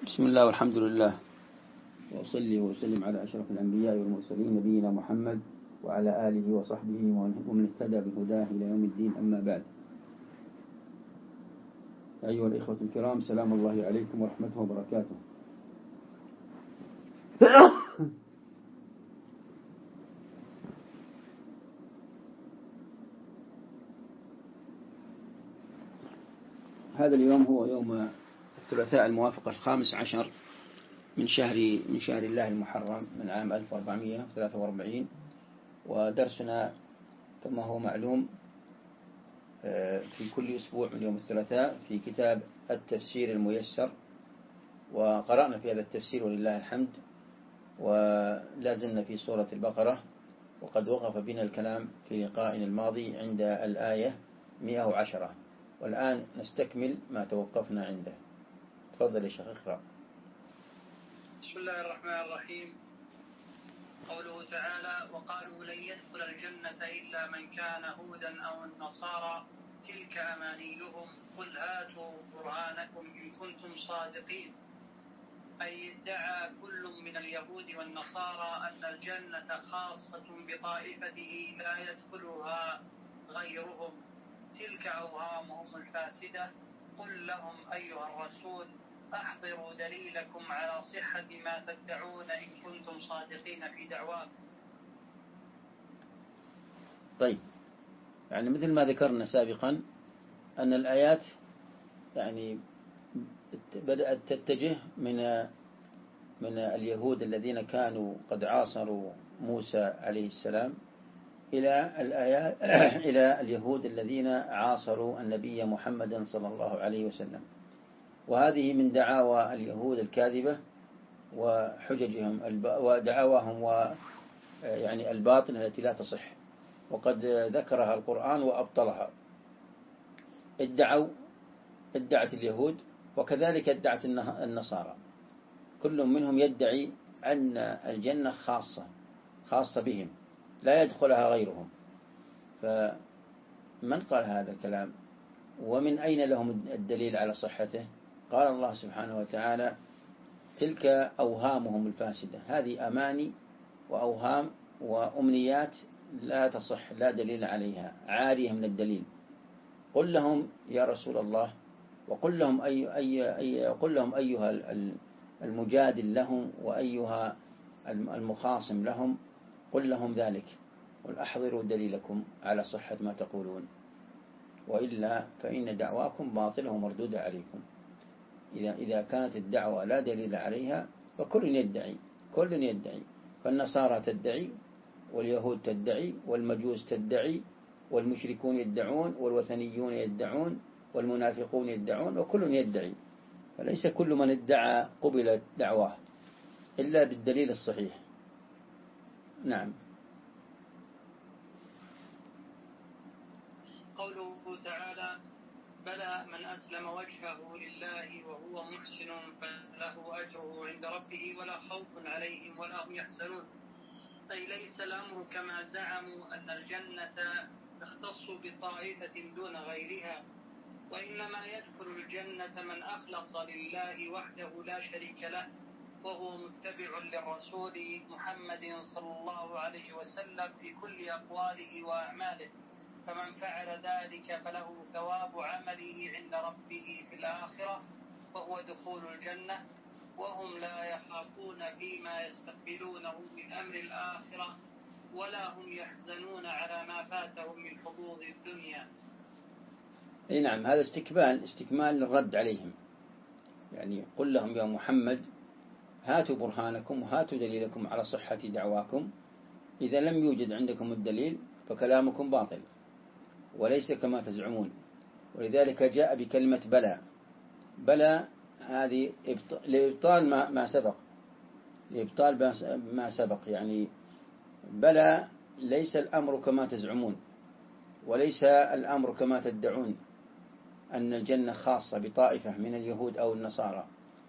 بسم الله والحمد لله، وأصلي وأسلم على أشرف الأنبياء والمرسلين نبينا محمد وعلى آله وصحبه ومن اهتدى بهداه إلى يوم الدين. أما بعد، أيها الإخوة الكرام، سلام الله عليكم ورحمته وبركاته. هذا اليوم هو يوم الثلاثاء الموافق 15 من شهر الله المحرم من عام 1443، ودرسنا كما هو معلوم في كل أسبوع من يوم الثلاثاء في كتاب التفسير الميسر، وقرأنا في هذا التفسير ولله الحمد، ولازلنا في سورة البقرة، وقد وقف بنا الكلام في لقائنا الماضي عند الآية 110، والآن نستكمل ما توقفنا عنده. تفضل يا شيخ اقرأ. بسم الله الرحمن الرحيم. قوله تعالى: وقالوا لن يدخل الجنة إلا من كان هودا أو النصارى تلك أمانيهم قل هاتوا برهانكم إن كنتم صادقين. أي ادعى كل من اليهود والنصارى أن الجنة خاصة بطائفته لا يدخلها غيرهم، تلك أوهامهم الفاسدة. قل لهم أيها الرسول أحضروا دليلكم على صحة ما تدعون إن كنتم صادقين في دعواكم. طيب، يعني مثل ما ذكرنا سابقا أن الآيات يعني بدأت تتجه من اليهود الذين كانوا قد عاصروا موسى عليه السلام إلى اليهود الذين عاصروا النبي محمد صلى الله عليه وسلم، وهذه من دعاوى اليهود الكاذبة وحججهم ودعاواهم يعني الباطل التي لا تصح، وقد ذكرها القرآن وأبطلها. ادعت اليهود، وكذلك ادعت النصارى، كل منهم يدعي أن الجنة خاصة بهم لا يدخلها غيرهم. فمن قال هذا الكلام ومن أين لهم الدليل على صحته؟ قال الله سبحانه وتعالى: تلك أوهامهم الفاسدة. هذه أماني وأوهام وأمنيات لا تصح، لا دليل عليها، عارية من الدليل. قل لهم يا رسول الله، وقل لهم قل لهم أيها المجادل لهم وأيها المخاصم لهم، قل لهم ذلك، قل أحضروا دليلكم على صحة ما تقولون، وإلا فإن دعواكم باطلة ومردودة عليكم. إذا كانت الدعوة لا دليل عليها فكل يدعي، فالنصارى تدعي، واليهود تدعي، والمجوس تدعي، والمشركون يدعون، والوثنيون يدعون، والمنافقون يدعون، وكل يدعي، فليس كل من ادعى قبلت دعواه إلا بالدليل الصحيح. نعم. قوله تعالى: بلى من أسلم وجهه لله وهو محسن فله أجره عند ربه ولا خوف عليهم ولا هم يحزنون. أي ليس الأمر كما زعموا أن الجنة تختص بطائفة دون غيرها، وإنما يدخل الجنة من أخلص لله وحده لا شريك له، وهو متبع للرسول محمد صلى الله عليه وسلم في كل أقواله وأعماله، فمن فعل ذلك فله ثواب عمله عند ربه في الآخرة، وهو دخول الجنة، وهم لا يخافون فيما يستقبلونه من أمر الآخرة ولا هم يحزنون على ما فاتهم من حظوظ الدنيا. أي نعم، هذا استكمال للرد عليهم. يعني قل لهم يا محمد هاتوا برهانكم وهاتوا دليلكم على صحة دعواكم، إذا لم يوجد عندكم الدليل فكلامكم باطل وليس كما تزعمون. ولذلك جاء بكلمة بلى هذه لإبطال ما سبق، يعني بلى ليس الأمر كما تزعمون، وليس الأمر كما تدعون أن الجنة خاصة بطائفة من اليهود أو النصارى.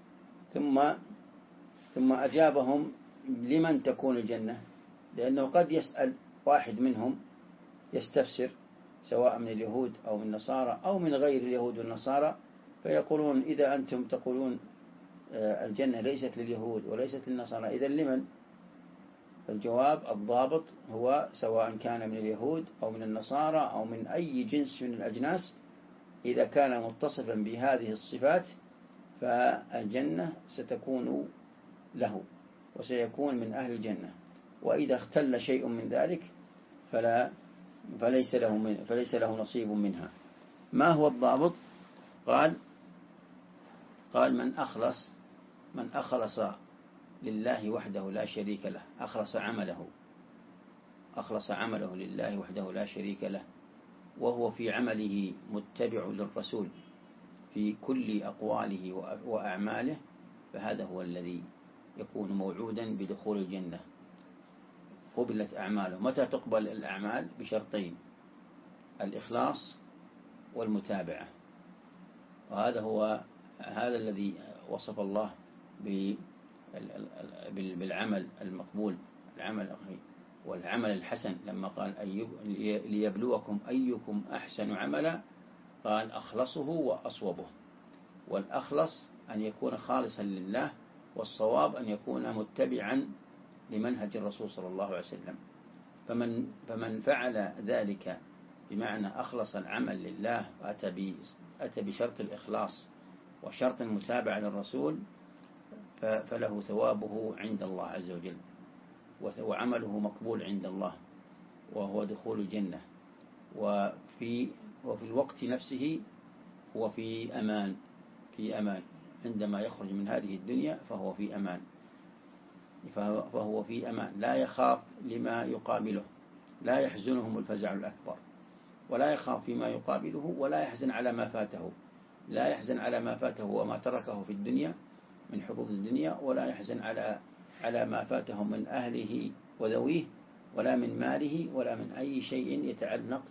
ثم أجابهم لمن تكون الجنة، لأنه قد يسأل واحد منهم يستفسر سواء من اليهود أو من النصارى أو من غير اليهود والنصارى، فيقولون إذا أنتم تقولون الجنة ليست لليهود وليست للنصارى، إذن لمن؟ الجواب الضابط هو سواء كان من اليهود أو من النصارى أو من أي جنس من الأجناس، إذا كان متصفا بهذه الصفات فالجنة ستكون له وسيكون من أهل الجنة. وإذا اختل شيء من ذلك فليس له نصيب منها. ما هو الضابط؟ قال من أخلص لله وحده لا شريك له، أخلص عمله لله وحده لا شريك له، وهو في عمله متبع للرسول في كل أقواله وأعماله، فهذا هو الذي يكون موعودا بدخول الجنة. قبلت أعماله. متى تقبل الأعمال؟ بشرطين: الإخلاص والمتابعة. وهذا الذي وصف الله بالعمل المقبول، العمل والعمل الحسن، لما قال ليبلوكم أيكم أحسن عملا، قال أخلصه وأصوبه. والأخلص أن يكون خالصا لله، والصواب أن يكون متبعا لمنهج الرسول صلى الله عليه وسلم. فمن فعل ذلك بمعنى أخلص العمل لله وأتى بشرط الإخلاص وشرط المتابعة للرسول، فله ثوابه عند الله عز وجل، وعمله مقبول عند الله، وهو دخول الجنة. وفي الوقت نفسه هو في أمان عندما يخرج من هذه الدنيا، فهو في أمان لا يخاف لما يقابله، لا يحزنهم الفزع الأكبر، ولا يخاف فيما يقابله، ولا يحزن على ما فاته، لا يحزن على ما فاته وما تركه في الدنيا من حظوظ الدنيا، ولا يحزن على ما فاته من أهله وذويه، ولا من ماله، ولا من أي شيء يتعلق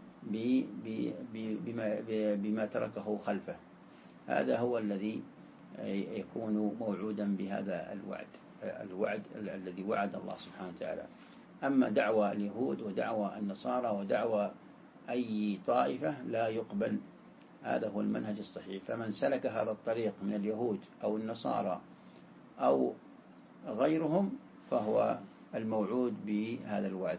بما تركه خلفه. هذا هو الذي يكون موعودا بهذا الوعد الذي وعد الله سبحانه وتعالى. أما دعوى اليهود ودعوى النصارى ودعوى أي طائفة لا يقبل. هذا هو المنهج الصحيح. فمن سلك هذا الطريق من اليهود أو النصارى أو غيرهم فهو الموعود بهذا الوعد.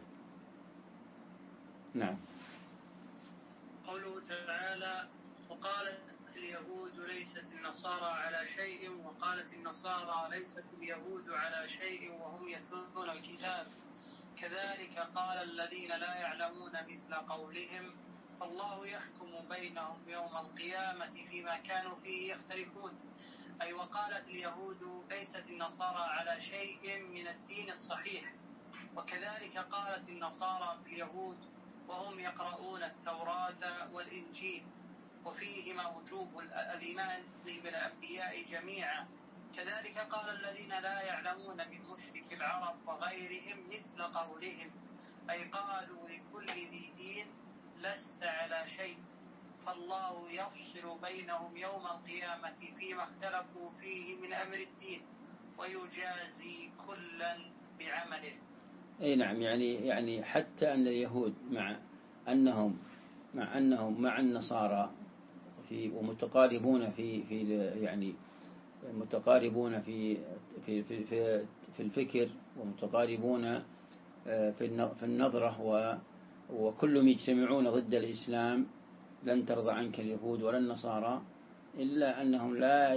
نعم. قوله تعالى: وقالت اليهود ليست النصارى على شيء، وقالت النصارى ليست اليهود على شيء وهم يتلون الكتاب، كذلك قال الذين لا يعلمون مثل قولهم، فالله يحكم بينهم يوم القيامة فيما كانوا فيه يختلفون. أي وقالت اليهود ليست النصارى على شيء من الدين الصحيح، وكذلك قالت النصارى في اليهود وهم يقرؤون التوراة والإنجيل وفيهما وجوب الإيمان بالأنبياء جميعا. كذلك قال الذين لا يعلمون من مشرك العرب وغيرهم مثل قولهم، أي قالوا لكل ذي دين لست على شيء، فالله يفصل بينهم يوم القيامة فيما اختلفوا فيه من أمر الدين ويجازي كلا بعمله. أي نعم. يعني حتى أن اليهود مع أنهم مع النصارى ومتقاربون يعني متقاربون في الفكر، ومتقاربون في النظرة، وكلهم يجتمعون ضد الإسلام، لن ترضى عنك اليهود ولا النصارى، إلا أنهم لا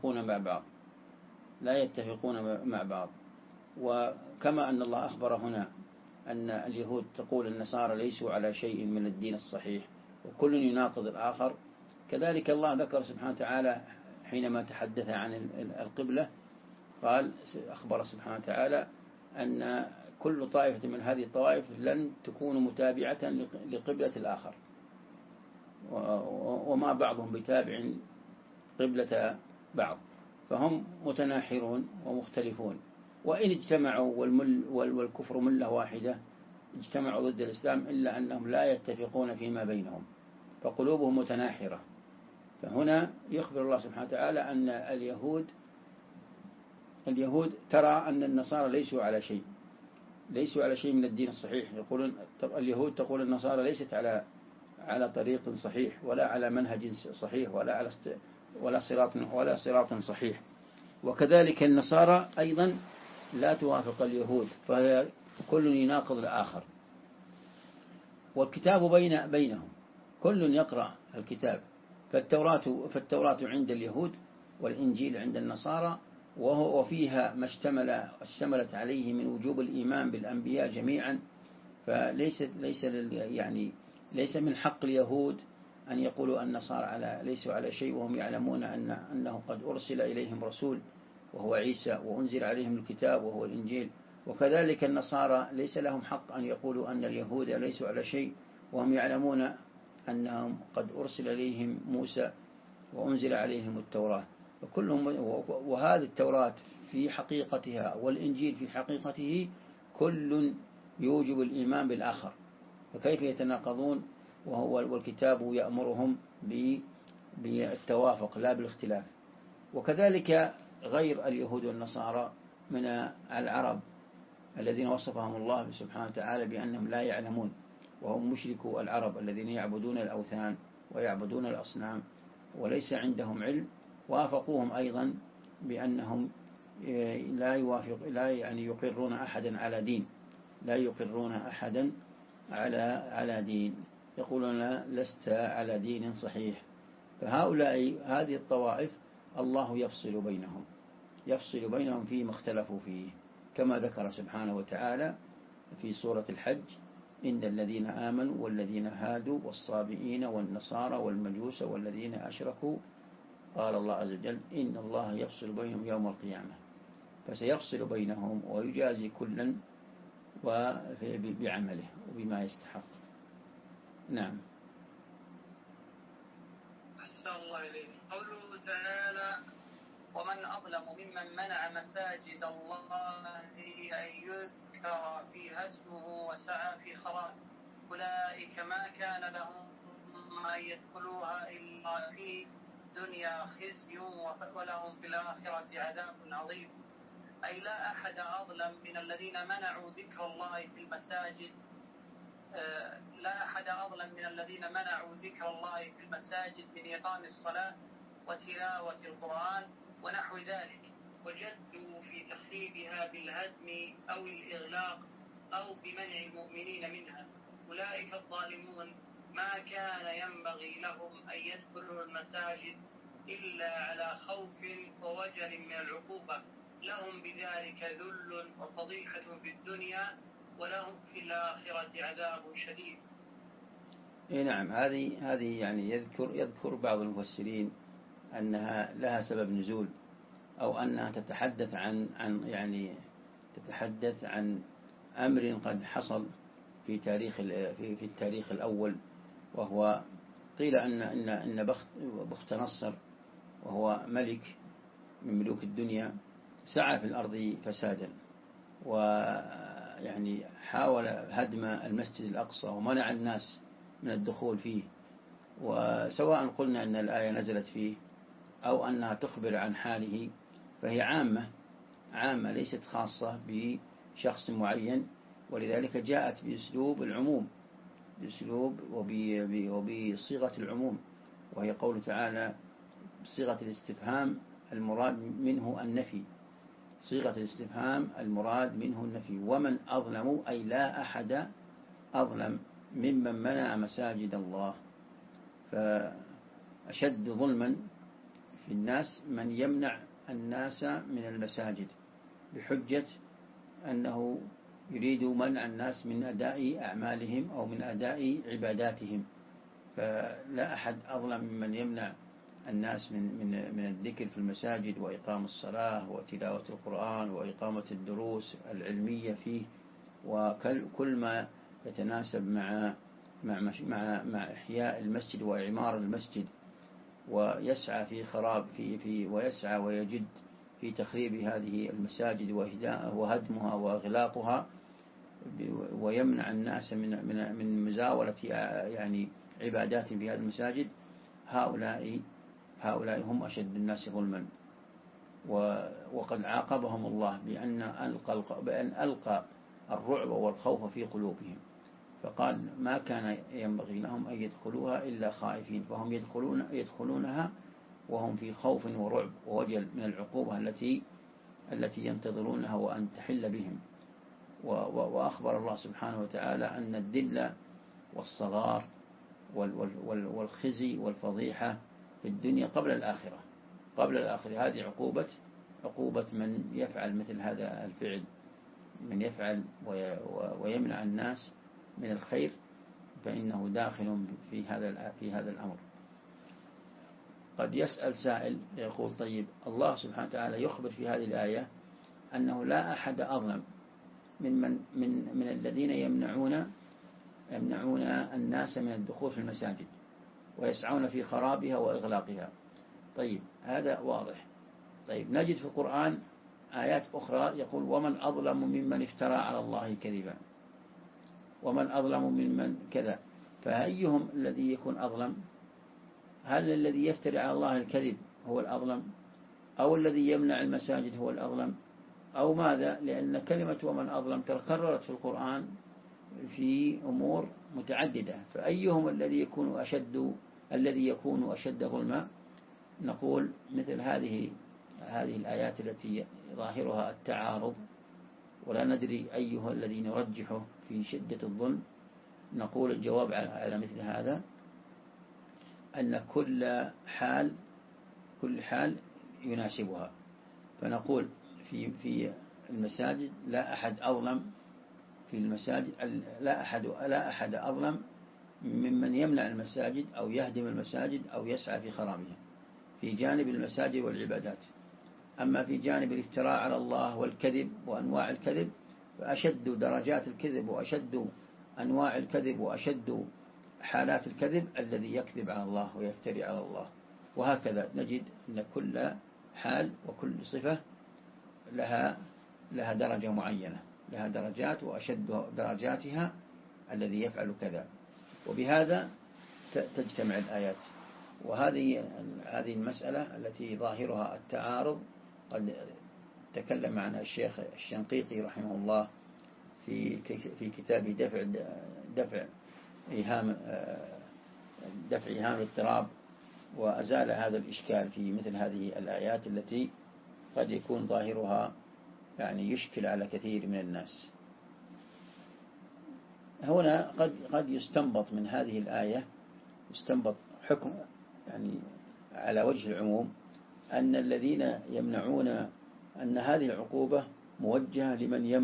يتفقون مع بعض. وكما أن الله أخبر هنا أن اليهود تقول النصارى ليسوا على شيء من الدين الصحيح وكل يناقض الآخر، كذلك الله ذكر سبحانه وتعالى حينما تحدث عن القبلة، قال أخبر سبحانه وتعالى أن كل طائفة من هذه الطوائف لن تكون متابعة لقبلة الآخر، وما بعضهم بتابع قبلة بعض، فهم متناحرون ومختلفون. وإن اجتمعوا والكفر ملة واحدة، اجتمعوا ضد الإسلام، إلا أنهم لا يتفقون فيما بينهم، فقلوبهم متناحرة. فهنا يخبر الله سبحانه وتعالى أن اليهود ترى أن النصارى ليسوا على شيء من الدين الصحيح. يقولون اليهود تقول النصارى ليست على طريق صحيح، ولا على منهج صحيح، ولا صراط صحيح. وكذلك النصارى أيضا لا توافق اليهود، فهي كل يناقض الآخر. والكتاب بينهم، كل يقرأ الكتاب. فالتوراة عند اليهود والإنجيل عند النصارى، وفيها ما اشتملت عليه من وجوب الإيمان بالأنبياء جميعا. ليس من حق اليهود أن يقولوا النصارى ليسوا على شيء، وهم يعلمون أنه قد أرسل إليهم رسول وهو عيسى، وأنزل عليهم الكتاب وهو الإنجيل. وكذلك النصارى ليس لهم حق أن يقولوا أن اليهود ليسوا على شيء، وهم يعلمون أنهم قد أرسل إليهم موسى وأنزل عليهم التوراة. وهذه التوراة في حقيقتها والإنجيل في حقيقته كل يوجب الإيمان بالآخر، فكيف يتناقضون؟ والكتاب يأمرهم بالتوافق لا بالاختلاف. وكذلك غير اليهود والنصارى من العرب الذين وصفهم الله سبحانه وتعالى بأنهم لا يعلمون، وهم مشركو العرب الذين يعبدون الأوثان ويعبدون الأصنام وليس عندهم علم. وافقوهم أيضا بأنهم لا يقرون أحدا على دين، لا يقرون أحدا على دين، يقولون لست على دين صحيح. فهؤلاء هذه الطوائف الله يفصل بينهم فيما اختلفوا فيه، كما ذكر سبحانه وتعالى في سورة الحج: إن الذين آمنوا والذين هادوا والصابئين والنصارى والمجوس والذين أشركوا، قال الله عز وجل: إن الله يفصل بينهم يوم القيامة. فسيفصل بينهم ويجازي كلا بعمله وبما يستحق. نعم. أحسن الله إليك. قوله تعالى: ومن أظلم ممن منع مساجد الله أن يذكر فيها اسمه وسعى في خراب أولئك ما كان لهم أن يدخلوها إلا في دنيا خزي ولهم في الآخرة عذاب عظيم. أي لا أحد أظلم من الذين منعوا ذكر الله في المساجد، لا أحد أظلم من الذين منعوا ذكر الله في المساجد من إقام الصلاة وتلاوة القرآن ونحو ذلك، وجدوا في تخريبها بالهدم أو الإغلاق أو بمنع المؤمنين منها. أولئك الظالمون ما كان ينبغي لهم أن يدخلوا المساجد إلا على خوف ووجل من العقوبة، لهم بذلك ذل وفضيحة في الدنيا ولهم في الآخرة عذاب شديد. نعم. هذه يذكر بعض المفسرين أنها لها سبب نزول، أو أنها تتحدث عن أمر قد حصل في التاريخ الأول. وهو قيل أن بخت نصر، وهو ملك من ملوك الدنيا، سعى في الأرض فسادا، حاول هدم المسجد الأقصى ومنع الناس من الدخول فيه. وسواء قلنا أن الآية نزلت فيه أو أنها تخبر عن حاله، فهي عامة ليست خاصة بشخص معين، ولذلك جاءت بأسلوب العموم، وبصيغة العموم، وهي قول تعالى بصيغة الاستفهام المراد منه النفي. صيغة الاستفهام المراد منه النفي. ومن أظلم أي لا أحد أظلم ممن منع مساجد الله. فأشد ظلما في الناس من يمنع الناس من المساجد بحجة أنه يريد منع الناس من أداء أعمالهم أو من أداء عباداتهم. فلا أحد أظلم ممن يمنع الناس من الذكر في المساجد وإقام الصلاة وتلاوة القرآن وإقامة الدروس العلمية فيه، وكل ما يتناسب مع إحياء المسجد وإعمار المسجد. ويسعى ويسعى ويجد في تخريب هذه المساجد وهدمها وإغلاقها، ويمنع الناس من مزاولة عبادات في هذه المساجد. هؤلاء هم أشد الناس ظلما. وقد عاقبهم الله بأن ألقى الرعب والخوف في قلوبهم، فقال ما كان ينبغي لهم أن يدخلوها إلا خائفين، فهم يدخلونها وهم في خوف ورعب ووجل من العقوبة التي ينتظرونها وأن تحل بهم. وأخبر الله سبحانه وتعالى أن الذل والصغار والخزي والفضيحة في الدنيا قبل الآخرة. هذه عقوبة من يفعل مثل هذا الفعل، من يفعل ويمنع الناس من الخير، فإنه داخل في هذا الأمر. قد يسأل سائل يقول طيب الله سبحانه وتعالى يخبر في هذه الآية أنه لا أحد أظلم من الذين يمنعون الناس من الدخول في المساجد ويسعون في خرابها وإغلاقها. طيب هذا واضح. طيب نجد في القرآن آيات أخرى يقول ومن أظلم ممن افترى على الله كذبا، ومن أظلم ممن كذا. فأيهم الذي يكون أظلم؟ هل الذي يفتري على الله الكذب هو الأظلم، أو الذي يمنع المساجد هو الأظلم، أو ماذا؟ لأن كلمة ومن أظلم تكررت في القرآن في أمور متعددة، فأيهم الذي يكون أشد ظلما؟ نقول مثل هذه الآيات التي ظاهرها التعارض ولا ندري أيها الذي نرجحه في شدة الظلم. نقول الجواب على مثل هذا أن كل حال يناسبها. فنقول في المساجد لا أحد أظلم في المساجد، لا أحد أظلم ممن يمنع المساجد أو يهدم المساجد أو يسعى في خرابها في جانب المساجد والعبادات. أما في جانب الافتراء على الله والكذب وأنواع الكذب، فأشد درجات الكذب وأشد أنواع الكذب وأشد حالات الكذب الذي يكذب على الله ويفتري على الله. وهكذا نجد أن كل حال وكل صفة لها درجة معينة، لها درجات، وأشد درجاتها الذي يفعل كذا. وبهذا تجتمع الآيات. وهذه المسألة التي ظاهرها التعارض قد تكلم عنها الشيخ الشنقيطي رحمه الله في كتابه دفع إيهام الاضطراب، وأزال هذا الإشكال في مثل هذه الآيات التي قد يكون ظاهرها يعني يشكل على كثير من الناس. هنا قد يستنبط من هذه الآية حكم يعني على وجه العموم، أن الذين يمنعون أن هذه العقوبة موجهة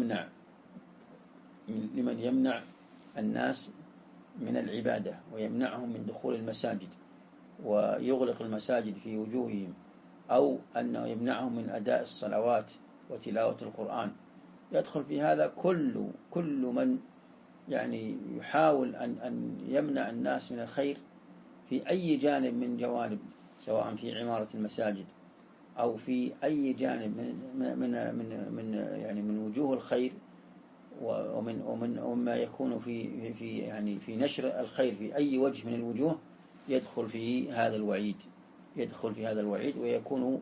لمن يمنع الناس من العبادة ويمنعهم من دخول المساجد ويغلق المساجد في وجوههم، أو أنه يمنعهم من أداء الصلوات وتلاوة القرآن. يدخل في هذا كل من يعني يحاول أن يمنع الناس من الخير في أي جانب من جوانب، سواء في عمارة المساجد أو في أي جانب من وجوه الخير وما يكون في نشر الخير في أي وجه من الوجوه، يدخل في هذا الوعيد ويكون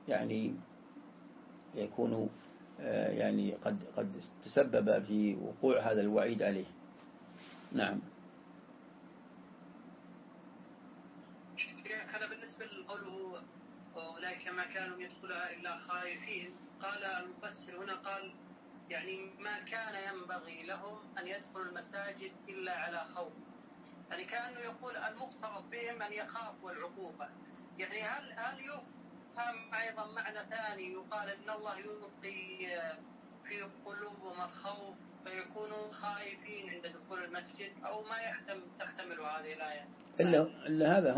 قد تسبب في وقوع هذا الوعيد عليه. نعم. هذا بالنسبة لقوله أولئك ما كانوا يدخلها إلا خائفين، قال المفسر هنا قال يعني ما كان ينبغي لهم أن يدخلوا المساجد إلا على خوف، يعني كأنه يقول المفترض بهم أن يخافوا العقوبة. يعني هل يفهم أيضا معنى ثاني يقال إن الله يلقي في قلوبهم الخوف فيكونوا خائفين عند دخول المسجد، أو ما تحتمل هذه الآية؟ إلا هذا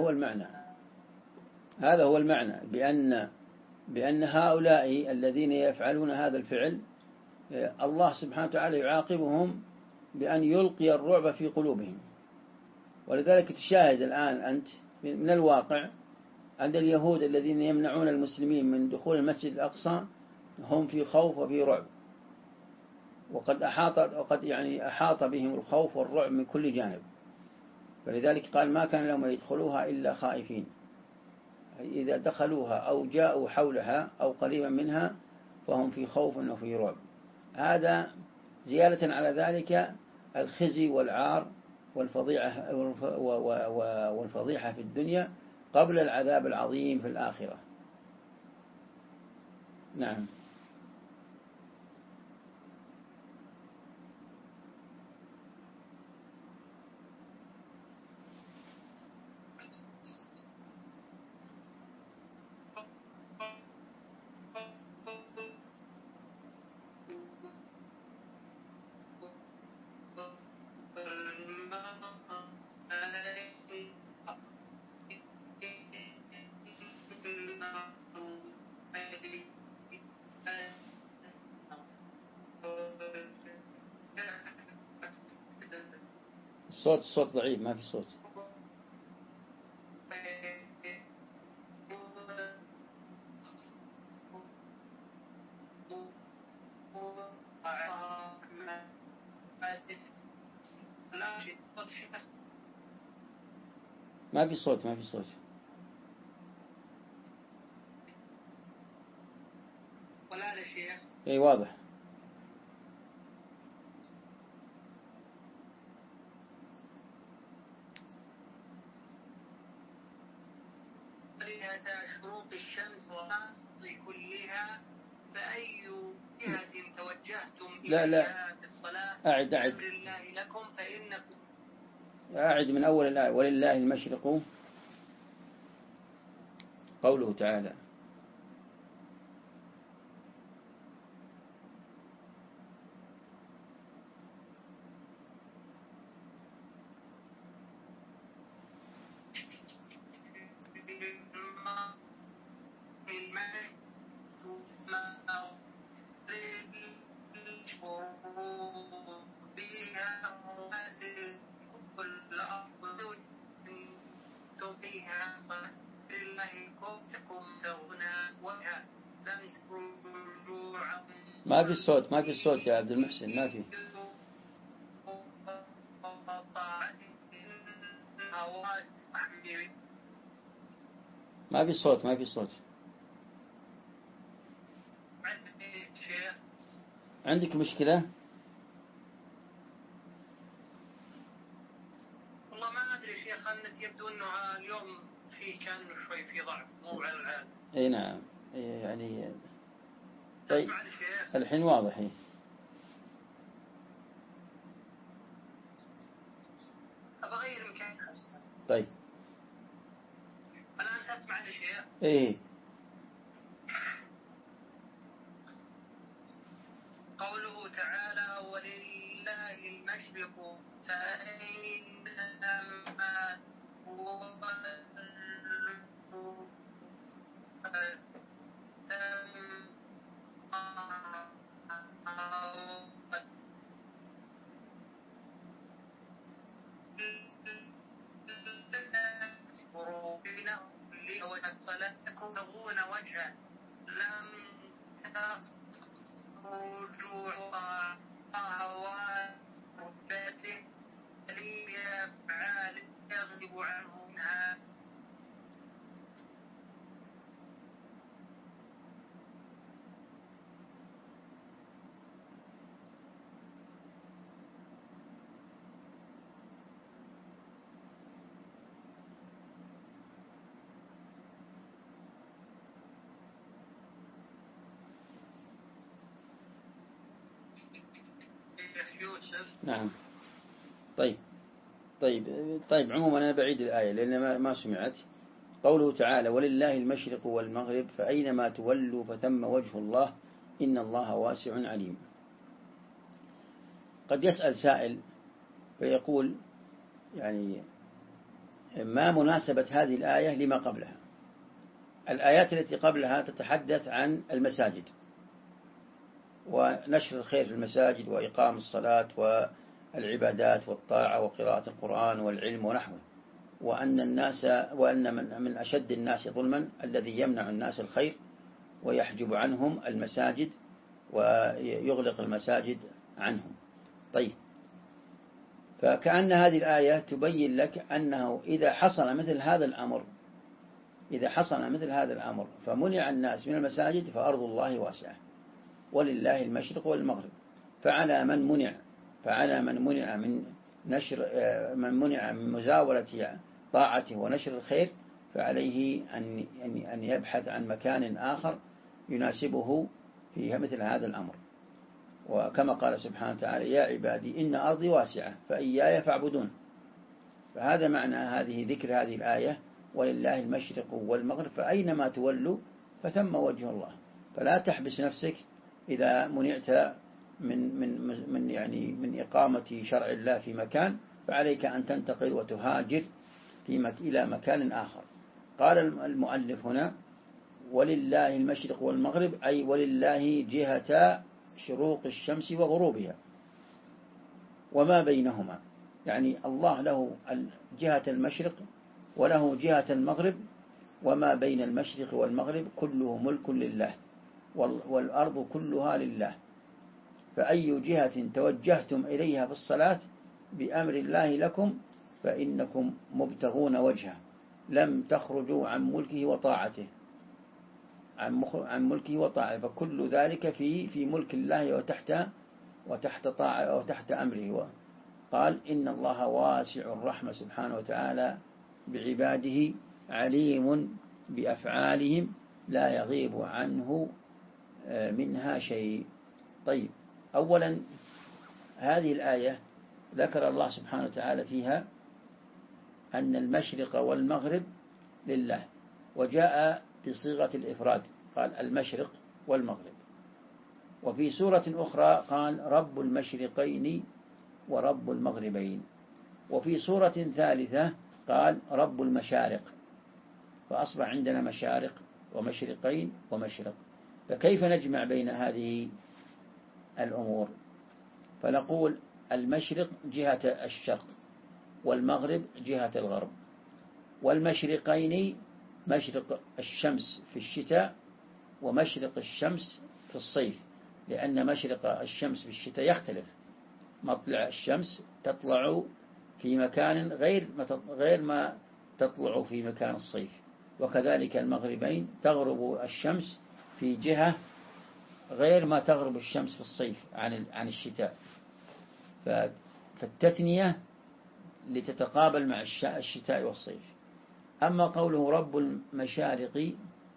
هو المعنى بأن هؤلاء الذين يفعلون هذا الفعل الله سبحانه وتعالى يعاقبهم بأن يلقي الرعب في قلوبهم. ولذلك تشاهد الآن أنت من الواقع عند اليهود الذين يمنعون المسلمين من دخول المسجد الأقصى هم في خوف وفي رعب، وقد أحاط بهم الخوف والرعب من كل جانب. فلذلك قال ما كان لهم يدخلوها إلا خائفين، إذا دخلوها أو جاءوا حولها أو قريبا منها فهم في خوف وفي رعب. هذا زيادة على ذلك الخزي والعار والفضيحة في الدنيا قبل العذاب العظيم في الآخرة. نعم. الصوت ضعيف، ما في صوت. ما في صوت، ما في صوت. ولا يا شيخ؟ اي واضح. شروق الشمس والأرض كلها، فأي جهة توجهتم إليها في الصلاة أعد بأمر الله لكم فإنكم. أعد من أول الآية: ولله المشرق. قوله تعالى: ما في الصوت، ما في الصوت يا عبد المحسن، ما في. ما في صوت، ما في صوت. عندك مشكلة؟ والله ما أدري شيخ، النت يبدو أنه اليوم فيه كان شوي في ضعف، مو على العالم. اي نعم، يعني طيب تسمعني شيخ؟ الحين واضح. أبغى أغير مكان. طيب الآن تسمعني شيخ؟ ايه. قوله تعالى: ولله المشرق فأينما تولوا تبغون وجهه لم تخرجوا وربته لي أفعال يغلب عنه منها. نعم. طيب عموما أنا بعيد الآية لأن ما سمعت. قوله تعالى: ولله المشرق والمغرب فأينما تولوا فثم وجه الله إن الله واسع عليم. قد يسأل سائل فيقول: يعني ما مناسبة هذه الآية لما قبلها؟ الآيات التي قبلها تتحدث عن المساجد ونشر الخير في المساجد وإقام الصلاة والعبادات والطاعة وقراءة القرآن والعلم ونحوه، وأن من أشد الناس ظلما الذي يمنع الناس الخير ويحجب عنهم المساجد ويغلق المساجد عنهم. طيب، فكأن هذه الآية تبين لك أنه إذا حصل مثل هذا الأمر فمنع الناس من المساجد فأرض الله واسعة ولله المشرق والمغرب. فعلى من منع من مزاولة طاعته ونشر الخير فعليه أن يبحث عن مكان آخر يناسبه في مثل هذا الأمر. وكما قال سبحانه وتعالى: يا عبادي إن أرضي واسعة فإياي فاعبدون. فهذا معنى ذكر هذه الآية: ولله المشرق والمغرب فأينما تولوا فثم وجه الله. فلا تحبس نفسك إذا منعت من إقامة شرع الله في مكان، فعليك أن تنتقل وتهاجر إلى مكان آخر. قال المؤلف هنا: ولله المشرق والمغرب، أي ولله جهة شروق الشمس وغروبها وما بينهما، يعني الله له جهة المشرق وله جهة المغرب، وما بين المشرق والمغرب كله ملك لله، والأرض كلها لله. فأي جهة توجهتم إليها في الصلاة بأمر الله لكم فإنكم مبتغون وجهه، لم تخرجوا عن ملكه وطاعته، عن ملكه وطاعته، فكل ذلك في ملك الله وتحت طاعة وتحت أمره. قال: إن الله واسع الرحمة سبحانه وتعالى بعباده، عليم بأفعالهم، لا يغيب عنه منها شيء. طيب، أولا هذه الآية ذكر الله سبحانه وتعالى فيها أن المشرق والمغرب لله، وجاء بصيغة الإفراد، قال المشرق والمغرب. وفي سورة أخرى قال: رب المشرقين ورب المغربين. وفي سورة ثالثة قال: رب المشارق. فأصبح عندنا مشارق ومشرقين ومشرق. فكيف نجمع بين هذه الأمور؟ فنقول: المشرق جهة الشرق، والمغرب جهة الغرب. والمشرقين مشرق الشمس في الشتاء ومشرق الشمس في الصيف، لأن مشرق الشمس في الشتاء يختلف، مطلع الشمس تطلع في مكان غير ما تطلع في مكان الصيف. وكذلك المغربين تغرب الشمس في جهة غير ما تغرب الشمس في الصيف عن الشتاء. فالتثنية لتتقابل مع الشتاء والصيف. أما قوله رب المشارق،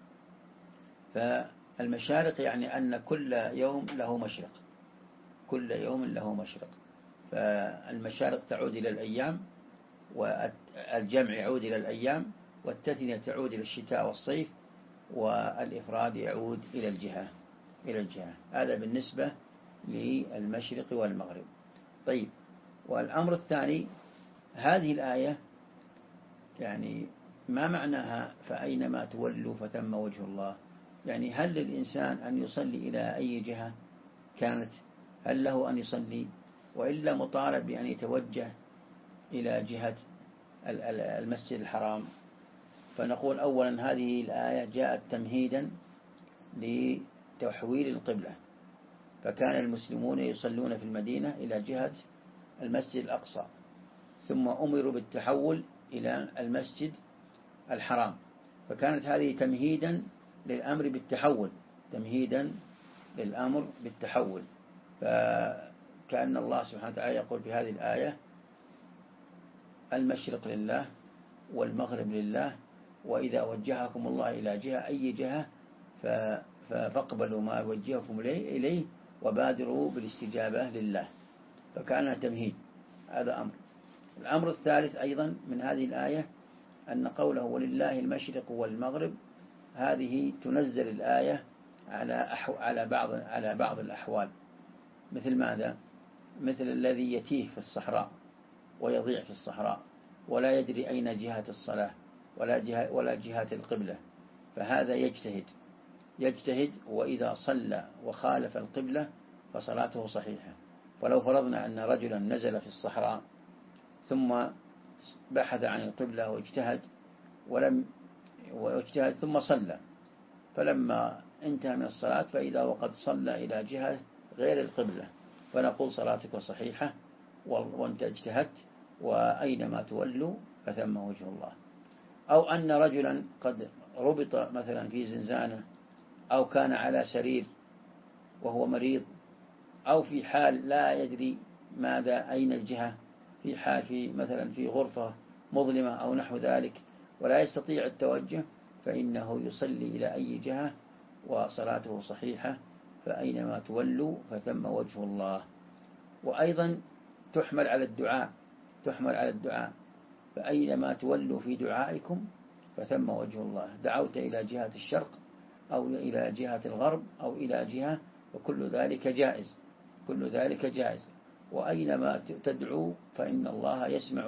فالمشارق يعني أن كل يوم له مشرق، كل يوم له مشرق. فالمشارق تعود إلى الأيام، والجمع يعود إلى الأيام، والتثنية تعود إلى الشتاء والصيف، والإفراد يعود إلى الجهة. هذا بالنسبة للمشرق والمغرب. طيب، والأمر الثاني، هذه الآية يعني ما معناها فأينما تولوا فثم وجه الله؟ يعني هل للإنسان أن يصلي إلى أي جهة كانت؟ هل له أن يصلي، وإلا مطالب بأن يتوجه إلى جهة المسجد الحرام؟ فنقول: أولا هذه الآية جاءت تمهيدا لتحويل القبلة، فكان المسلمون يصلون في المدينة إلى جهة المسجد الأقصى، ثم أمروا بالتحول إلى المسجد الحرام، فكانت هذه تمهيدا للأمر بالتحول، تمهيدا للأمر بالتحول. فكأن الله سبحانه وتعالى يقول في هذه الآية: المشرق لله والمغرب لله، وإذا وجهكم الله إلى جهة أي جهة فاقبلوا ما وجهكم إليه وبادروا بالاستجابة لله. فكان تمهيد. هذا أمر. الأمر الثالث أيضا من هذه الآية أن قوله ولله المشرق والمغرب، هذه تنزل الآية على بعض الأحوال. مثل ماذا؟ مثل الذي يتيه في الصحراء ويضيع في الصحراء ولا يدري أين جهة الصلاة ولا جهة القبلة، فهذا يجتهد، وإذا صلى وخالف القبلة فصلاته صحيحة. ولو فرضنا أن رجلا نزل في الصحراء ثم بحث عن القبلة واجتهد ثم صلى، فلما انتهى من الصلاة فإذا وقد صلى إلى جهة غير القبلة، فنقول صلاتك صحيحة وانت اجتهدت، وأينما تولوا فثم وجه الله. أو أن رجلا قد ربط مثلا في زنزانة، أو كان على سرير وهو مريض، أو في حال لا يدري أين الجهة، في حال مثلا في غرفة مظلمة أو نحو ذلك، ولا يستطيع التوجه فإنه يصلي إلى أي جهة وصلاته صحيحة، فأينما تولوا فثم وجه الله. وأيضا تحمل على الدعاء، فأينما تولوا في دعائكم فثم وجه الله. دعوت إلى جهة الشرق أو إلى جهة الغرب أو إلى جهة، وكل ذلك جائز، كل ذلك جائز. وأينما تدعو فإن الله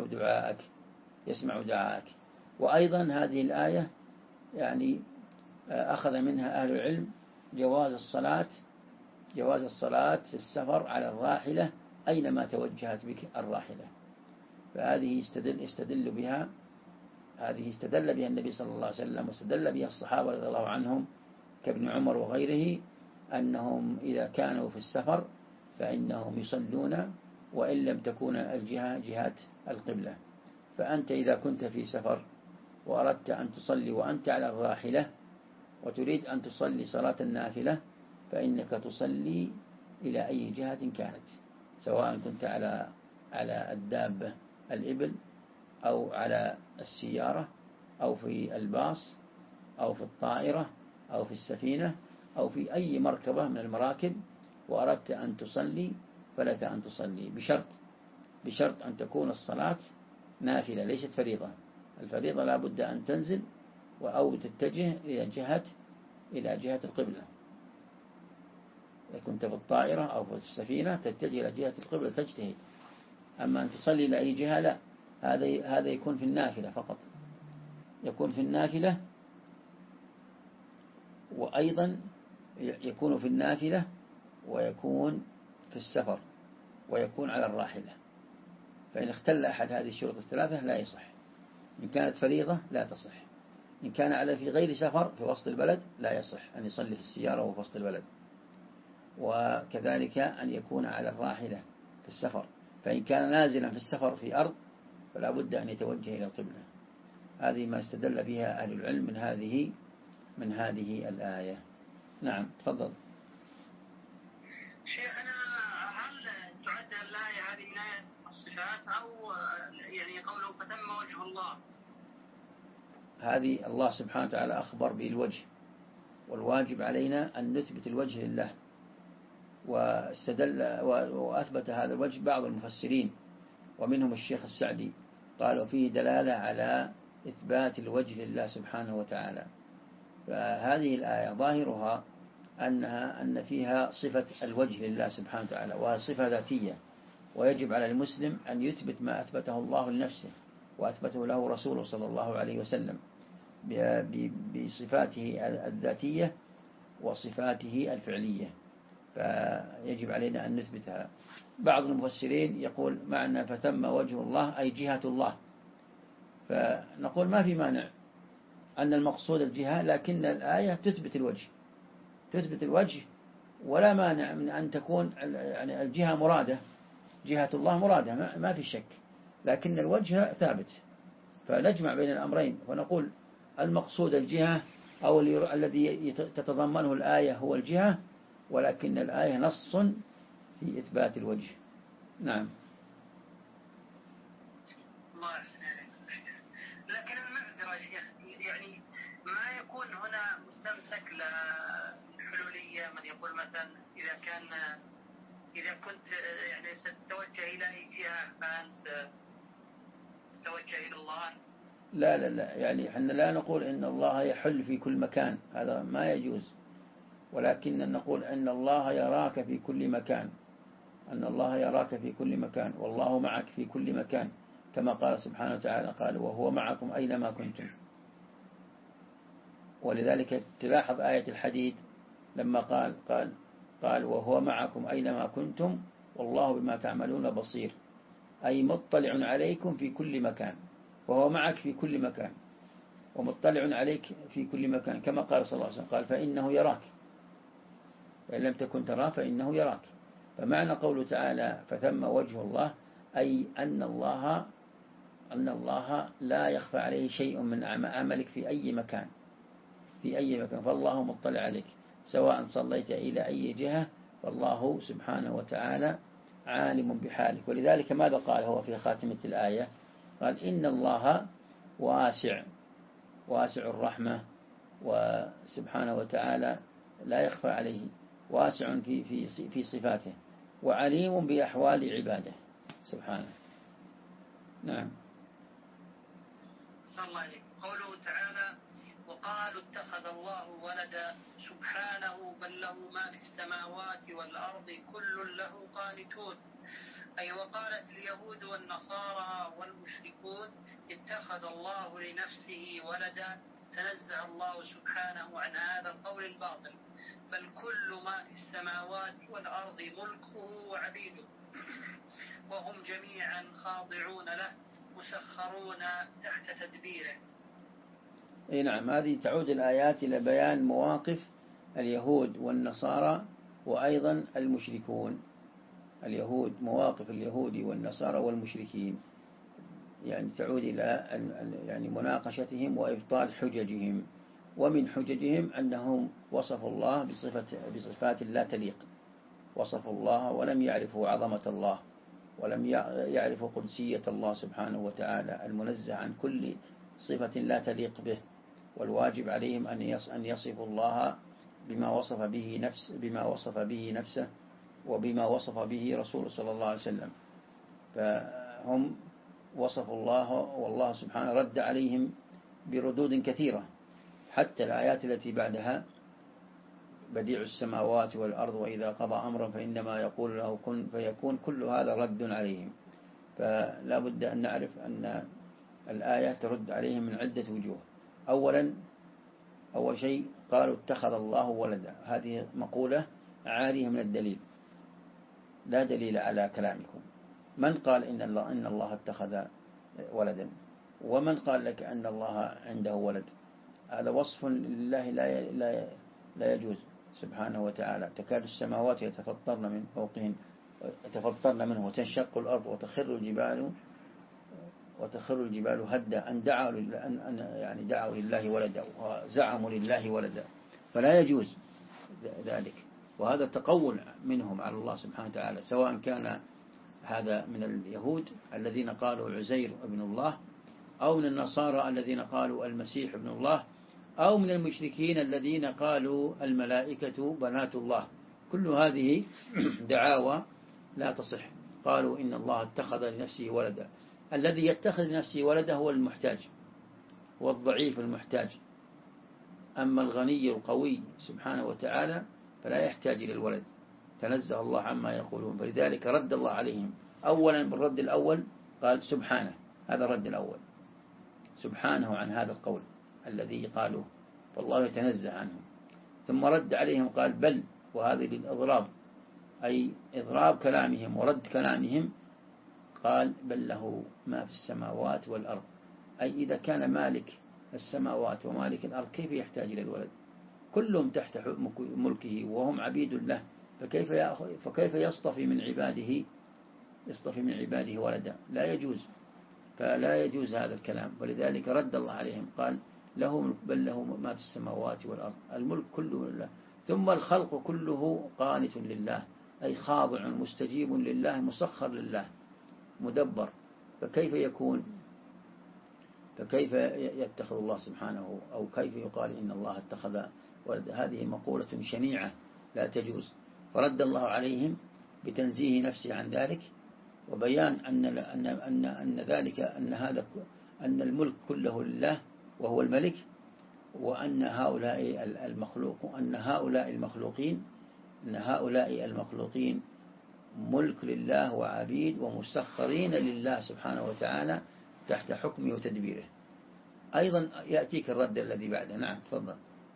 يسمع دعاءك. وأيضا هذه الآية يعني أخذ منها أهل العلم جواز الصلاة في السفر على الراحلة أينما توجهت بك الراحلة. فهذه استدل بها النبي صلى الله عليه وسلم، واستدل بها الصحابة رضي الله عنهم كابن عمر وغيره، أنهم إذا كانوا في السفر فإنهم يصلون وإن لم تكون الجهة جهة القبلة. فأنت إذا كنت في سفر وأردت أن تصلي وأنت على الراحلة وتريد أن تصلي صلاة النافلة، فإنك تصلي إلى أي جهة كانت، سواء كنت على الدابة الإبل أو على السيارة أو في الباص أو في الطائرة أو في السفينة أو في أي مركبة من المراكب، وأردت أن تصلي فلك أن تصلي بشرط أن تكون الصلاة نافلة ليست فريضة. الفريضة لا بد أن تنزل أو تتجه إلى جهة القبلة. إذا كنت في الطائرة أو في السفينة تتجه إلى جهة القبلة تجتهد. أما أن تصلي إلى أي جهة لا، هذا يكون في النافلة فقط، يكون في النافلة. وأيضا يكون في النافلة ويكون في السفر ويكون على الراحلة. فإن اختل أحد هذه الشروط الثلاثة لا يصح. إن كانت فريضة لا تصح. إن كان في غير سفر في وسط البلد لا يصح أن يصلي في السيارة وفي وسط البلد. وكذلك أن يكون على الراحلة في السفر. فإن كان نازلا في السفر في أرض فلا بد أن يتوجه إلى القبلة. هذه ما استدل بها أهل العلم من هذه الآية. نعم تفضل. شيخنا، هل تعد الآية هذه من آية الصفات أو يعني قوله فتم وجه الله؟ هذه الله سبحانه وتعالى أخبر بالوجه، والواجب علينا أن نثبت الوجه لله. وأثبت هذا الوجه بعض المفسرين ومنهم الشيخ السعدي، قالوا فيه دلالة على إثبات الوجه لله سبحانه وتعالى. فهذه الآية ظاهرها أن فيها صفة الوجه لله سبحانه وتعالى، وهي صفة ذاتية، ويجب على المسلم أن يثبت ما أثبته الله لنفسه وأثبته له رسوله صلى الله عليه وسلم بصفاته الذاتية وصفاته الفعلية، فيجب علينا أن نثبتها. بعض المفسرين يقول معنى فثم وجه الله أي جهة الله، فنقول ما في مانع أن المقصود الجهة، لكن الآية تثبت الوجه، ولا مانع من أن تكون يعني الجهة مرادة، جهة الله مرادة ما في شك، لكن الوجه ثابت. فنجمع بين الأمرين ونقول المقصود الجهة أو الذي تتضمنه الآية هو الجهة، ولكن الآية نص في إثبات الوجه. نعم. لكن المعذرة يا شيخ، يعني ما يكون هنا مستمسك للحلولية، من يقول مثلا إذا كنت يعني ستتوجه إلى أي جهة فأنت تتوجه إلى الله. لا، يعني احنا لا نقول إن الله يحل في كل مكان، هذا ما يجوز، ولكن نقول أن الله يراك في كل مكان، والله معك في كل مكان، كما قال سبحانه وتعالى قال وهو معكم أينما كنتم. ولذلك تلاحظ آية الحديد لما قال وهو معكم أينما كنتم والله بما تعملون بصير، أي مطلع عليكم في كل مكان، وهو معك في كل مكان ومطلع عليك في كل مكان، كما قال صلى الله عليه وسلم قال فإنه يراك، فإن لم تكن تراه فإنه يراك. فمعنى قوله تعالى فثم وجه الله أي أن الله لا يخفى عليه شيء من عملك في أي مكان، فالله مطلع عليك، سواء صليت إلى أي جهة فالله سبحانه وتعالى عالم بحالك. ولذلك ماذا قال هو في خاتمة الآية؟ قال إن الله واسع واسع الرحمة، وسبحانه وتعالى لا يخفى عليه، واسع في صفاته، وعليم بأحوال عباده سبحانه. نعم. صلى الله عليه. قوله تعالى: وقالوا اتخذ الله ولدا سبحانه بل له ما في السماوات والأرض كل له قانتون. أي وقالت اليهود والنصارى والمشركون اتخذ الله لنفسه ولدا، تنزه الله سبحانه عن هذا القول الباطل، بل كل ما في السماوات والأرض ملكه وعبيده، وهم جميعا خاضعون له مسخرون تحت تدبيره. أي نعم. هذه تعود الآيات إلى بيان مواقف اليهود والنصارى وأيضا المشركون. اليهود، مواقف اليهود والنصارى والمشركين، يعني تعود إلى يعني مناقشتهم وإبطال حججهم. ومن حججهم أنهم وصفوا الله بصفات لا تليق، وصفوا الله ولم يعرفوا عظمة الله، ولم يعرفوا قدسية الله سبحانه وتعالى المنزه عن كل صفة لا تليق به. والواجب عليهم أن يصفوا الله بما وصف به نفسه وبما وصف به رسول صلى الله عليه وسلم. فهم وصفوا الله، والله سبحانه رد عليهم بردود كثيرة، حتى الآيات التي بعدها: بديع السماوات والأرض وإذا قضى أمرا فإنما يقول له كن فيكون. كل هذا رد عليهم. فلا بد أن نعرف أن الآية ترد عليهم من عدة وجوه. أول شيء قالوا اتخذ الله ولدا، هذه مقولة عارية من الدليل، لا دليل على كلامكم. من قال إن الله اتخذ ولدا؟ ومن قال لك أن الله عنده ولد؟ هذا وصف لله لا يجوز سبحانه وتعالى. تكاد السماوات يتفطرن من فوقهن يتفطرن منه وتنشق الأرض وتخر الجبال هدا أن دعوا لله ولدا وزعموا لله ولدا، فلا يجوز ذلك. وهذا تقول منهم على الله سبحانه وتعالى، سواء كان هذا من اليهود الذين قالوا عزير ابن الله، أو من النصارى الذين قالوا المسيح ابن الله، أو من المشركين الذين قالوا الملائكة بنات الله. كل هذه دعاوى لا تصح. قالوا إن الله اتخذ لنفسه ولدا. الذي يتخذ لنفسه ولدا هو المحتاج والضعيف المحتاج. أما الغني القوي سبحانه وتعالى فلا يحتاج إلى الولد، تنزه الله عما يقولون. فلذلك رد الله عليهم أولا بالرد الأول، قال سبحانه، هذا الرد الأول، سبحانه عن هذا القول الذي قالوه، فالله يتنزه عنه. ثم رد عليهم قال بل، وهذه للإضراب، أي إضراب كلامهم ورد كلامهم. قال بل له ما في السماوات والأرض، أي إذا كان مالك السماوات ومالك الأرض كيف يحتاج إلى الولد؟ كلهم تحت ملكه وهم عبيد له، فكيف يصطفي من عباده ولدا؟ لا يجوز. فلا يجوز هذا الكلام. ولذلك رد الله عليهم قال بل له ما في السماوات والأرض، الملك كله لله. ثم الخلق كله قانت لله، أي خاضع مستجيب لله مسخر لله مدبر. فكيف يتخذ الله سبحانه، أو كيف يقال إن الله اتخذ ولد؟ هذه مقولة شنيعة لا تجوز. فرد الله عليهم بتنزيه نفسه عن ذلك، وبيان أن ذلك أن الملك كله لله وهو الملك، وأن هؤلاء المخلوقين ملك لله وعبيد ومسخرين لله سبحانه وتعالى تحت حكمه وتدبيره. أيضا يأتيك الرد الذي بعده. نعم تفضل.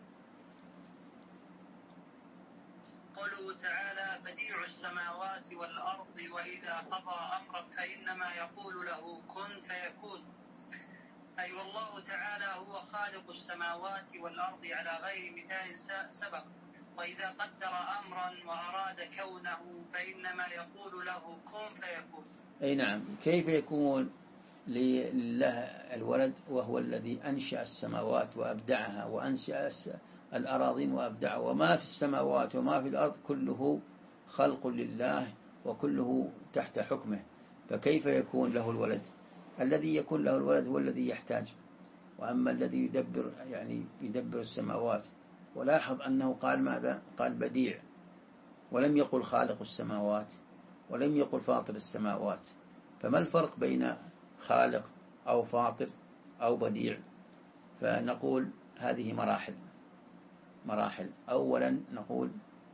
قوله تعالى بديع السماوات والأرض وإذا قضى أمرا فإنما يقول له كن فيكون، أي والله تعالى هو خالق السماوات والأرض على غير مثال سبق. وإذا قدر أمرا وأراد كونه فإنما يقول له كن فيكون. أي نعم. كيف يكون لله الولد وهو الذي أنشأ السماوات وأبدعها، وأنشأ الأراضين وأبدعها، وما في السماوات وما في الأرض كله خلق لله وكله تحت حكمه، فكيف يكون له الولد؟ الذي يكون له الولد هو الذي يحتاج، وأما الذي يدبر السماوات. ولاحظ أنه قال ماذا؟ قال بديع، ولم يقل خالق السماوات، ولم يقل فاطر السماوات. فما الفرق بين خالق أو فاطر أو بديع؟ فنقول هذه مراحل. أولا نقول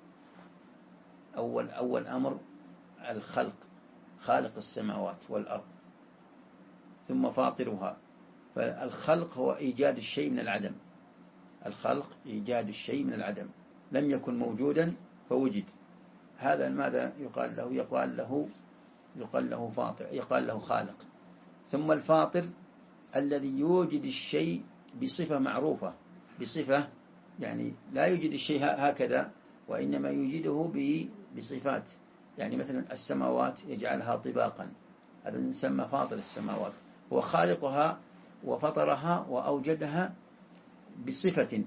أول أمر الخلق، خالق السماوات والأرض، ثم فاطرها. فالخلق هو إيجاد الشيء من العدم، الخلق إيجاد الشيء من العدم، لم يكن موجودا فوجد. هذا ماذا يقال له؟ يقال له فاطر، يقال له خالق. ثم الفاطر الذي يوجد الشيء بصفة معروفة، بصفة يعني لا يوجد الشيء هكذا، وإنما يوجده بصفات. يعني مثلا السماوات يجعلها طباقا، هذا يسمى فاطر السماوات. هو خالقها وفطرها وأوجدها بصفة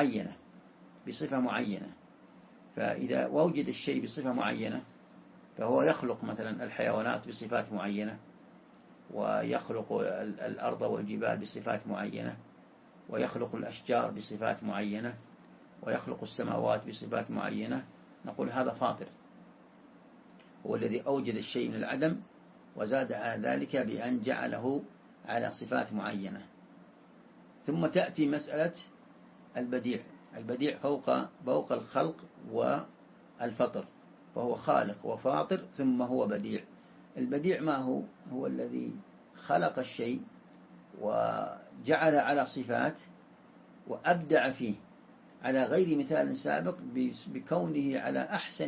معينة. فإذا وجد الشيء بصفة معينة فهو يخلق مثلا الحيوانات بصفات معينة، ويخلق الأرض والجبال بصفات معينة، ويخلق الأشجار بصفات معينة، ويخلق السماوات بصفات معينة. نقول هذا فاطر، هو الذي أوجد الشيء من العدم وزاد على ذلك بأن جعله على صفات معينة. ثم تأتي مسألة البديع فوق الخلق والفطر، فهو خالق وفاطر ثم هو بديع. البديع ما هو؟ هو الذي خلق الشيء وجعل على صفات وأبدع فيه على غير مثال سابق بكونه على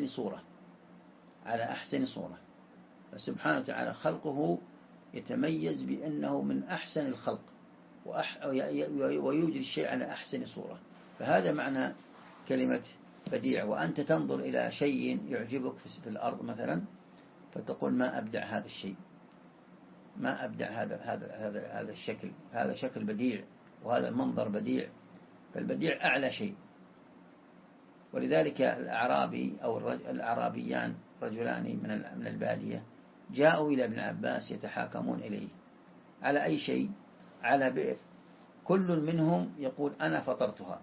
أحسن صورة. فسبحانه وتعالى خلقه يتميز بأنه من أحسن الخلق، ويوجد الشيء على أحسن صورة. فهذا معنى كلمة بديع. وأنت تنظر إلى شيء يعجبك في الأرض مثلا فتقول ما أبدع هذا الشيء، ما أبدع هذا الشكل، هذا شكل بديع، وهذا المنظر بديع. فالبديع أعلى شيء. ولذلك الأعرابي أو الأعرابيان رجلان من البادية جاءوا إلى ابن عباس يتحاكمون إليه على أي شيء؟ على بئر. كل منهم يقول أنا فطرتها،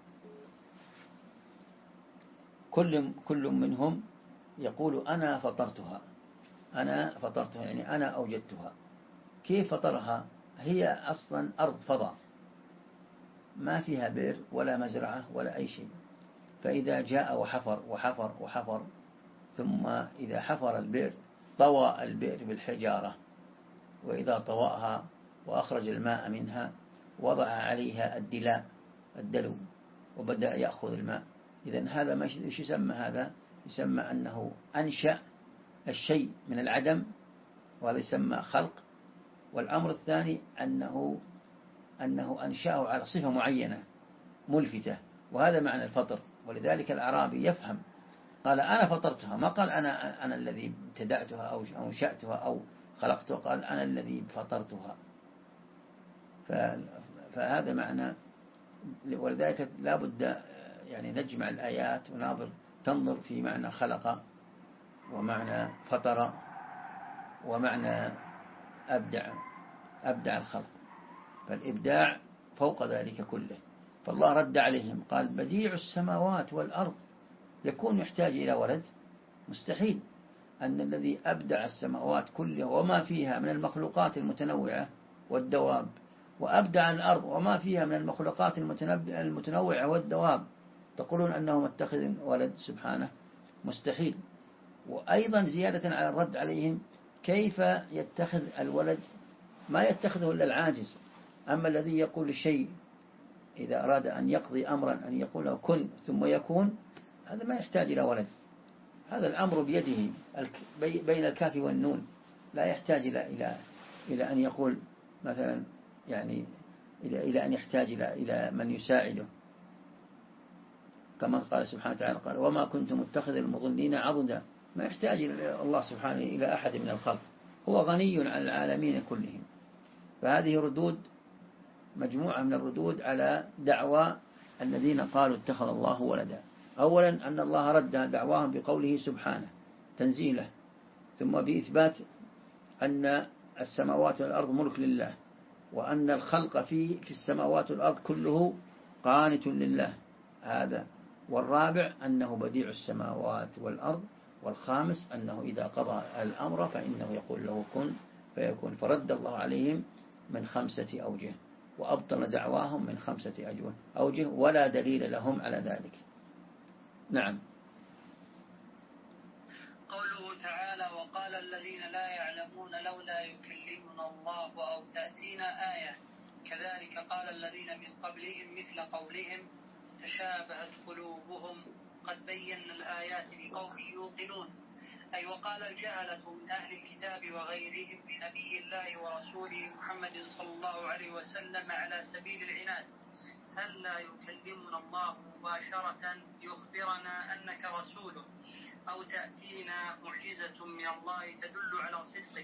كل منهم يقول أنا فطرتها، يعني أنا أوجدتها. كيف فطرها؟ هي أصلا أرض فضاء ما فيها بئر ولا مزرعة ولا أي شيء. فإذا جاء وحفر ثم إذا حفر البئر طوى البئر بالحجارة، وإذا طوأها وأخرج الماء منها وضع عليها الدلو وبدأ يأخذ الماء. إذن هذا ما يسمى؟ هذا يسمى أنه أنشأ الشيء من العدم، وهذا يسمى خلق. والأمر الثاني أنه أنشأه على صفة معينة ملفتة، وهذا معنى الفطر. ولذلك الأعرابي يفهم، قال أنا فطرتها، ما قال أنا الذي ابتدعتها أو أنشأتها أو خلقتها، قال أنا الذي فطرتها. فهذا معنى. ولذلك لا بد يعني نجمع الآيات تنظر في معنى خلق، ومعنى فطر، ومعنى أبدع الخلق. فالإبداع فوق ذلك كله. فالله رد عليهم قال بديع السماوات والأرض، يكون يحتاج إلى ولد؟ مستحيل. أن الذي أبدع السماوات كلها وما فيها من المخلوقات المتنوعة والدواب، وأبدع الأرض وما فيها من المخلوقات المتنوعة والدواب، تقولون أنه متخذ ولد؟ سبحانه، مستحيل. وأيضا زيادة على الرد عليهم، كيف يتخذ الولد؟ ما يتخذه إلا العاجز. أما الذي يقول الشيء إذا أراد أن يقضي أمرا أن يقول له كن ثم يكون، هذا ما يحتاج إلى ولد. هذا الأمر بيده بين الكاف والنون، لا يحتاج إلى أن يقول مثلا يعني إلى أن يحتاج إلى من يساعده. كما قال سبحانه وتعالى قال وما كنت متخذ المضلين عضدا. ما يحتاج الله سبحانه إلى أحد من الخلق، هو غني عن العالمين كلهم. فهذه ردود، مجموعة من الردود على دعوى الذين قالوا اتخذ الله ولدا. أولا أن الله رد دعواهم بقوله سبحانه تنزيله، ثم بإثبات أن السماوات والأرض ملك لله، وأن الخلق في السماوات والأرض كله قانت لله، هذا. والرابع أنه بديع السماوات والأرض. والخامس أنه إذا قضى الأمر فإنه يقول له كن فيكون. فرد الله عليهم من 5 أوجه، وأبطل دعواهم من 5 أوجه، ولا دليل لهم على ذلك. نعم. قوله تعالى: وقال الذين لا يعلمون لولا يكلمنا الله أو تأتينا آية، كذلك قال الذين من قبلهم مثل قولهم تشابهت قلوبهم قد بينا الآيات لقوم يوقنون. أي وقال الجهلة من أهل الكتاب وغيرهم لنبي الله ورسوله محمد صلى الله عليه وسلم على سبيل العناد: هل لا يكلمنا الله مباشرة يخبرنا أنك رسوله، أو تأتينا معجزة من الله تدل على صدقك،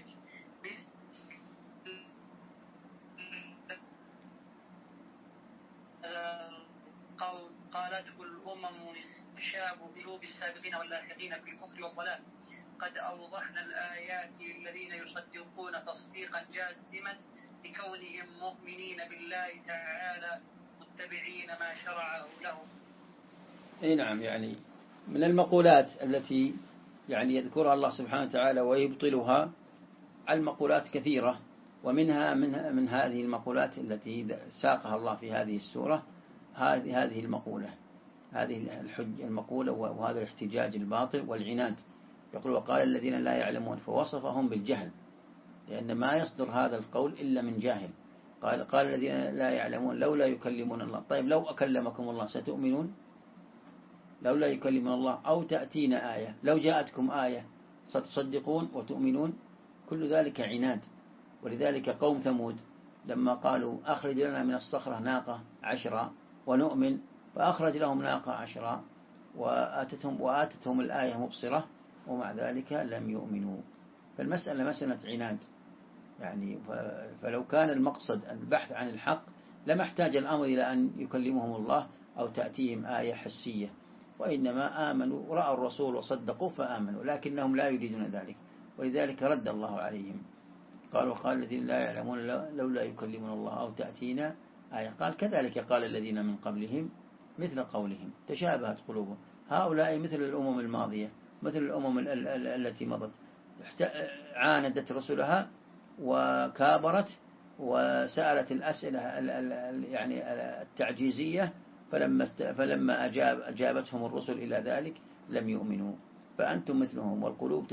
قالته الأمم تشابه قلوب السابقين واللاحقين في الكفر والضلال. قد أوضحنا الآيات للذين يصدقون تصديقا جازما لكونهم مؤمنين بالله تعالى متبعين ما شرعه لهم. أي نعم. يعني من المقولات التي يعني يذكرها الله سبحانه وتعالى ويبطلها، المقولات كثيرة، ومنها من هذه المقولات التي ساقها الله في هذه السورة هذه المقولة، هذه المقولة وهذا الاحتجاج الباطل والعناد. يقول وقال الذين لا يعلمون، فوصفهم بالجهل، لأن ما يصدر هذا القول إلا من جاهل. قال الذين لا يعلمون لولا يكلمون الله. طيب لو أكلمكم الله ستؤمنون؟ لولا يكلمون الله أو تأتينا آية، لو جاءتكم آية ستصدقون وتؤمنون؟ كل ذلك عناد. ولذلك قوم ثمود لما قالوا أخرج لنا من الصخرة ناقة 10 ونؤمن، فأخرج لهم ناقة 10 وآتتهم الآية مبصرة، ومع ذلك لم يؤمنوا. فالمسألة مسألة عناد يعني. فلو كان المقصد البحث عن الحق لما احتاج الأمر إلى أن يكلمهم الله أو تأتيهم آية حسية، وإنما آمنوا رأوا الرسول وصدقوا فآمنوا، لكنهم لا يريدون ذلك. ولذلك رد الله عليهم. قال الذين لا يعلمون لولا يكلمون الله أو تأتينا آية. قال كذلك قال الذين من قبلهم مثل قولهم تشابهت قلوبهم. هؤلاء مثل الأمم الماضية، مثل الأمم التي مضت، عاندت رسلها وكابرت وسألت الأسئلة يعني التعجيزية، فلما أجابتهم الرسل إلى ذلك لم يؤمنوا. فأنتم مثلهم. والقلوب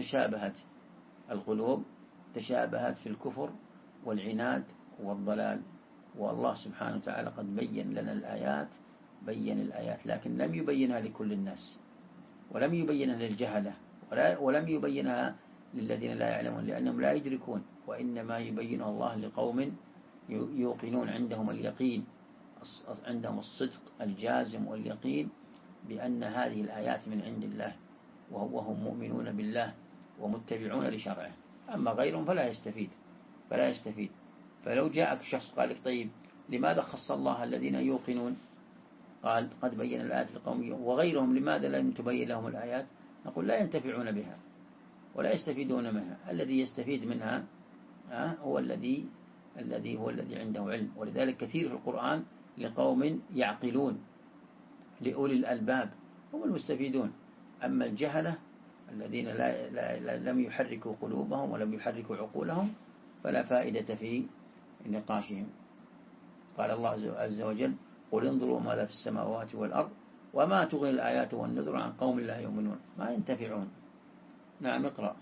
تشابهت في الكفر والعناد والضلال. والله سبحانه وتعالى قد بين لنا الآيات، بين الآيات، لكن لم يبينها لكل الناس، ولم يبينها للجهلة، ولم يبينها للذين لا يعلمون لأنهم لا يدركون، وإنما يبينها الله لقوم يوقنون، عندهم اليقين، عندهم الصدق الجازم واليقين بأن هذه الآيات من عند الله، وهم مؤمنون بالله ومتبعون لشرعه. أما غيرهم فلا يستفيد. فلو جاءك شخص قال لك طيب لماذا خص الله الذين يوقنون؟ قال قد بين الآيات لقوم وغيرهم لماذا لم تبين لهم الآيات؟ نقول لا ينتفعون بها ولا يستفيدون منها. الذي يستفيد منها هو الذي عنده علم. ولذلك كثير في القرآن لقوم يعقلون، لأولي الألباب هم المستفيدون. أما الجهلة الذين لم يحركوا قلوبهم ولم يحركوا عقولهم فلا فائدة في نقاشهم. قال الله عز وجل قل انظروا ماذا في السماوات والأرض وما تغني الآيات والنذر عن قوم لا يؤمنون، ما ينتفعون. نعم اقرأ.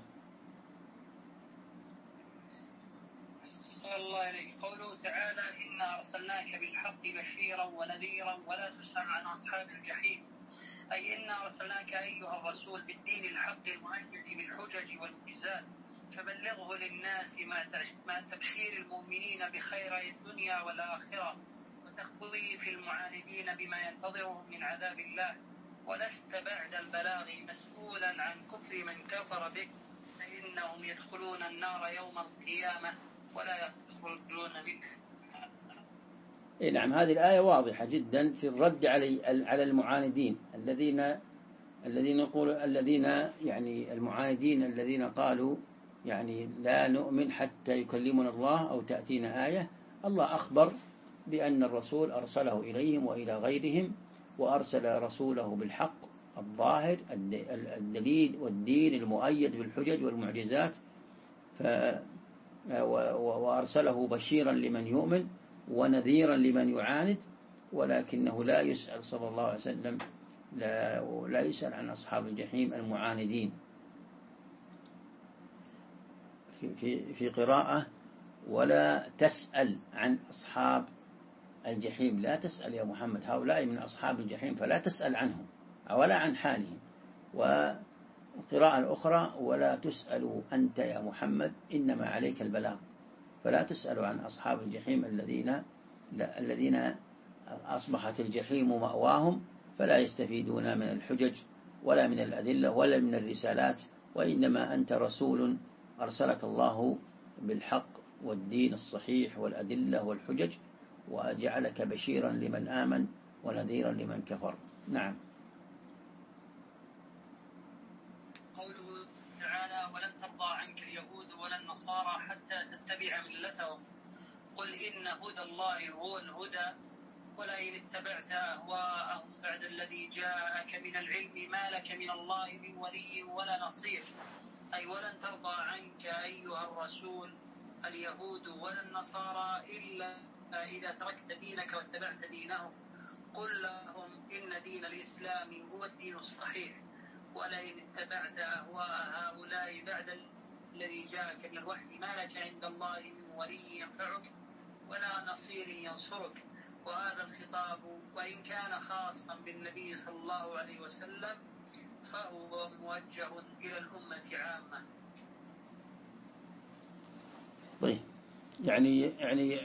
الله إليك. قوله تعالى إنا أرسلناك بالحق بشيرا ونذيرا ولا تسأل عن أصحاب الجحيم. أي إنا أرسلناك أيها الرسول بالدين الحق المؤيد بالحجج والمعجزات، فبلغه للناس ما تبشير المؤمنين بخير الدنيا والآخرة، وتخويف المعاندين بما ينتظرهم من عذاب الله. ولست بعد البلاغ مسؤولا عن كفر من كفر بك، فإنهم يدخلون النار يوم القيامة ولا يخرجون منها. نعم. هذه الآية واضحة جدا في الرد على المعاندين الذين يعني المعاندين الذين قالوا يعني لا نؤمن حتى يكلمنا الله أو تأتينا آية، الله أخبر بأن الرسول أرسله إليهم وإلى غيرهم، وأرسل رسوله بالحق الظاهر الدليل والدين المؤيد بالحجج والمعجزات، وأرسله بشيرا لمن يؤمن ونذيرا لمن يعاند، ولكنه لا يسأل صلى الله عليه وسلم، لا يسأل عن أصحاب الجحيم المعاندين. في قراءة ولا تسأل عن أصحاب الجحيم، لا تسأل يا محمد، هؤلاء من أصحاب الجحيم فلا تسأل عنهم ولا عن حالهم. وقراءة الأخرى ولا تسأل أنت يا محمد إنما عليك البلاغ، فلا تسأل عن أصحاب الجحيم الذين أصبحت الجحيم مأواهم، فلا يستفيدون من الحجج ولا من الأدلة ولا من الرسالات، وإنما أنت رسول أرسلك الله بالحق والدين الصحيح والأدلة والحجج، وجعلك بشيرا لمن آمن ونذيرا لمن كفر. نعم. قوله تعالى ولن ترضى عنك اليهود ولا النصارى حتى تتبع ملتهم، قل إن هدى الله هو الهدى ولئن اتبعت أهواءهم بعد الذي جاءك من العلم ما لك من الله من ولي ولا نصير. أي ولن ترضى عنك أيها الرسول اليهود ولا النصارى إلا إذا تركت دينك واتبعت دينهم. قل لهم إن دين الإسلام هو الدين الصحيح، ولئن اتبعت أهواء هؤلاء بعد الذي جاءك من الوحي ما لك عند الله من ولي ينفعك ولا نصير ينصرك. وهذا الخطاب وإن كان خاصا بالنبي صلى الله عليه وسلم فهو موجه إلى الأمة عامة. طيب، يعني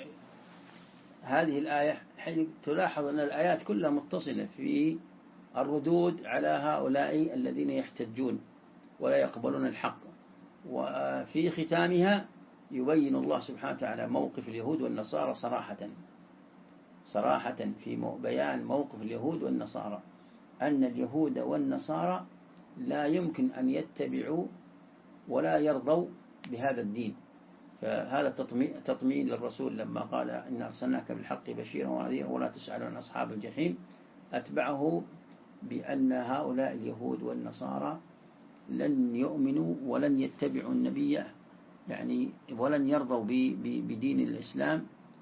هذه الآية حين تلاحظ أن الآيات كلها متصلة في الردود على هؤلاء الذين يحتجون ولا يقبلون الحق، وفي ختامها يبين الله سبحانه وتعالى موقف اليهود والنصارى صراحة في بيان موقف اليهود والنصارى، أن اليهود والنصارى لا يمكن أن يتبعوا ولا يرضوا بهذا الدين. فهذا تطمين للرسول لما قال إن أرسلناك بالحق بشيرا ونذيرا ولا تسأل عن أصحاب الجحيم، أتبعه بأن هؤلاء اليهود والنصارى لن يؤمنوا ولن يتبعوا النبي، يعني ولن يرضوا بدين الإسلام،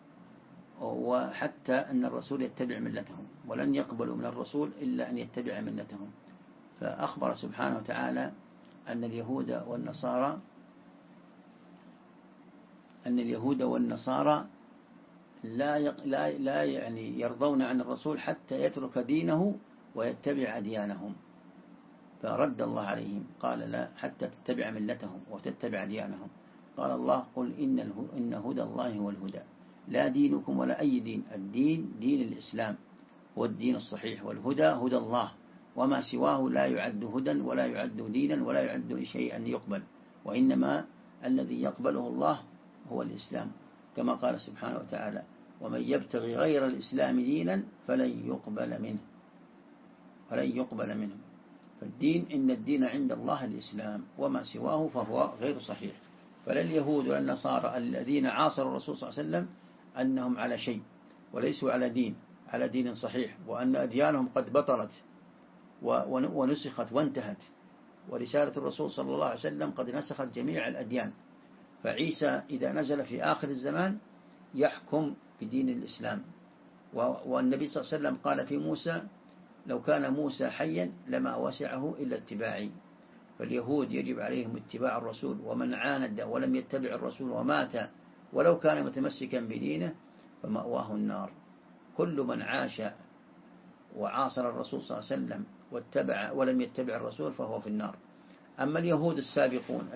وحتى أن الرسول يتبع ملتهم، ولن يقبلوا من الرسول إلا أن يتبع ملتهم. فأخبر سبحانه وتعالى أن اليهود والنصارى لا يعني يرضون عن الرسول حتى يترك دينه ويتبع أديانهم. فرد الله عليهم قال لا حتى تتبع ملتهم وتتبع ديانهم. قال الله قل إن هدى الله هو الهدى لا دينكم ولا أي دين، الدين دين الإسلام هو الدين الصحيح، والهدى هدى الله، وما سواه لا يعد هدى ولا يعد دينا ولا يعد شيئا يقبل، وإنما الذي يقبله الله هو الإسلام، كما قال سبحانه وتعالى ومن يبتغي غير الإسلام دينا فلن يقبل منه. فالدين إن الدين عند الله الإسلام، وما سواه فهو غير صحيح. فلا اليهود ولا النصارى الذين عاصروا الرسول صلى الله عليه وسلم أنهم على شيء وليسوا على دين صحيح، وأن أديانهم قد بطلت ونسخت وانتهت، ورسالة الرسول صلى الله عليه وسلم قد نسخت جميع الأديان. فعيسى إذا نزل في آخر الزمان يحكم بدين الإسلام. والنبي صلى الله عليه وسلم قال في موسى لو كان موسى حيا لما وسعه إلا اتباعي. فاليهود يجب عليهم اتباع الرسول، ومن عاند ولم يتبع الرسول ومات ولو كان متمسكا بدينه فمأواه النار. كل من عاش وعاصر الرسول صلى الله عليه وسلم واتبع ولم يتبع الرسول فهو في النار. أما اليهود السابقون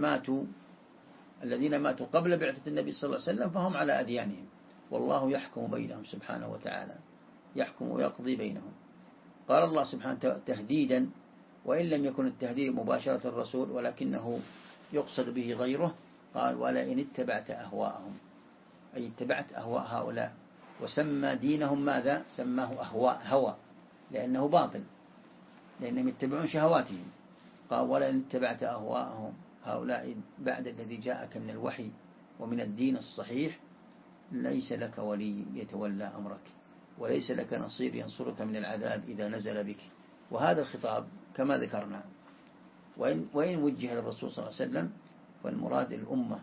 الذين ماتوا قبل بعثة النبي صلى الله عليه وسلم فهم على أديانهم، والله يحكم بينهم سبحانه وتعالى، يحكم ويقضي بينهم. قال الله سبحانه تهديدا، وإن لم يكن التهديد مباشرة الرسول ولكنه يقصد به غيره، قال ولئن اتبعت أهواءهم، أي اتبعت أهواء هؤلاء، وسمى دينهم ماذا؟ سماه هوى لأنه باطل، لأنهم يتبعون شهواتهم. قال ولئن اتبعت أهواءهم هؤلاء بعد الذي جاءك من الوحي ومن الدين الصحيح ليس لك ولي يتولى أمرك، وليس لك نصير ينصرك من العذاب إذا نزل بك. وهذا الخطاب كما ذكرنا وإن وجه للرسول صلى الله عليه وسلم فالمراد الأمة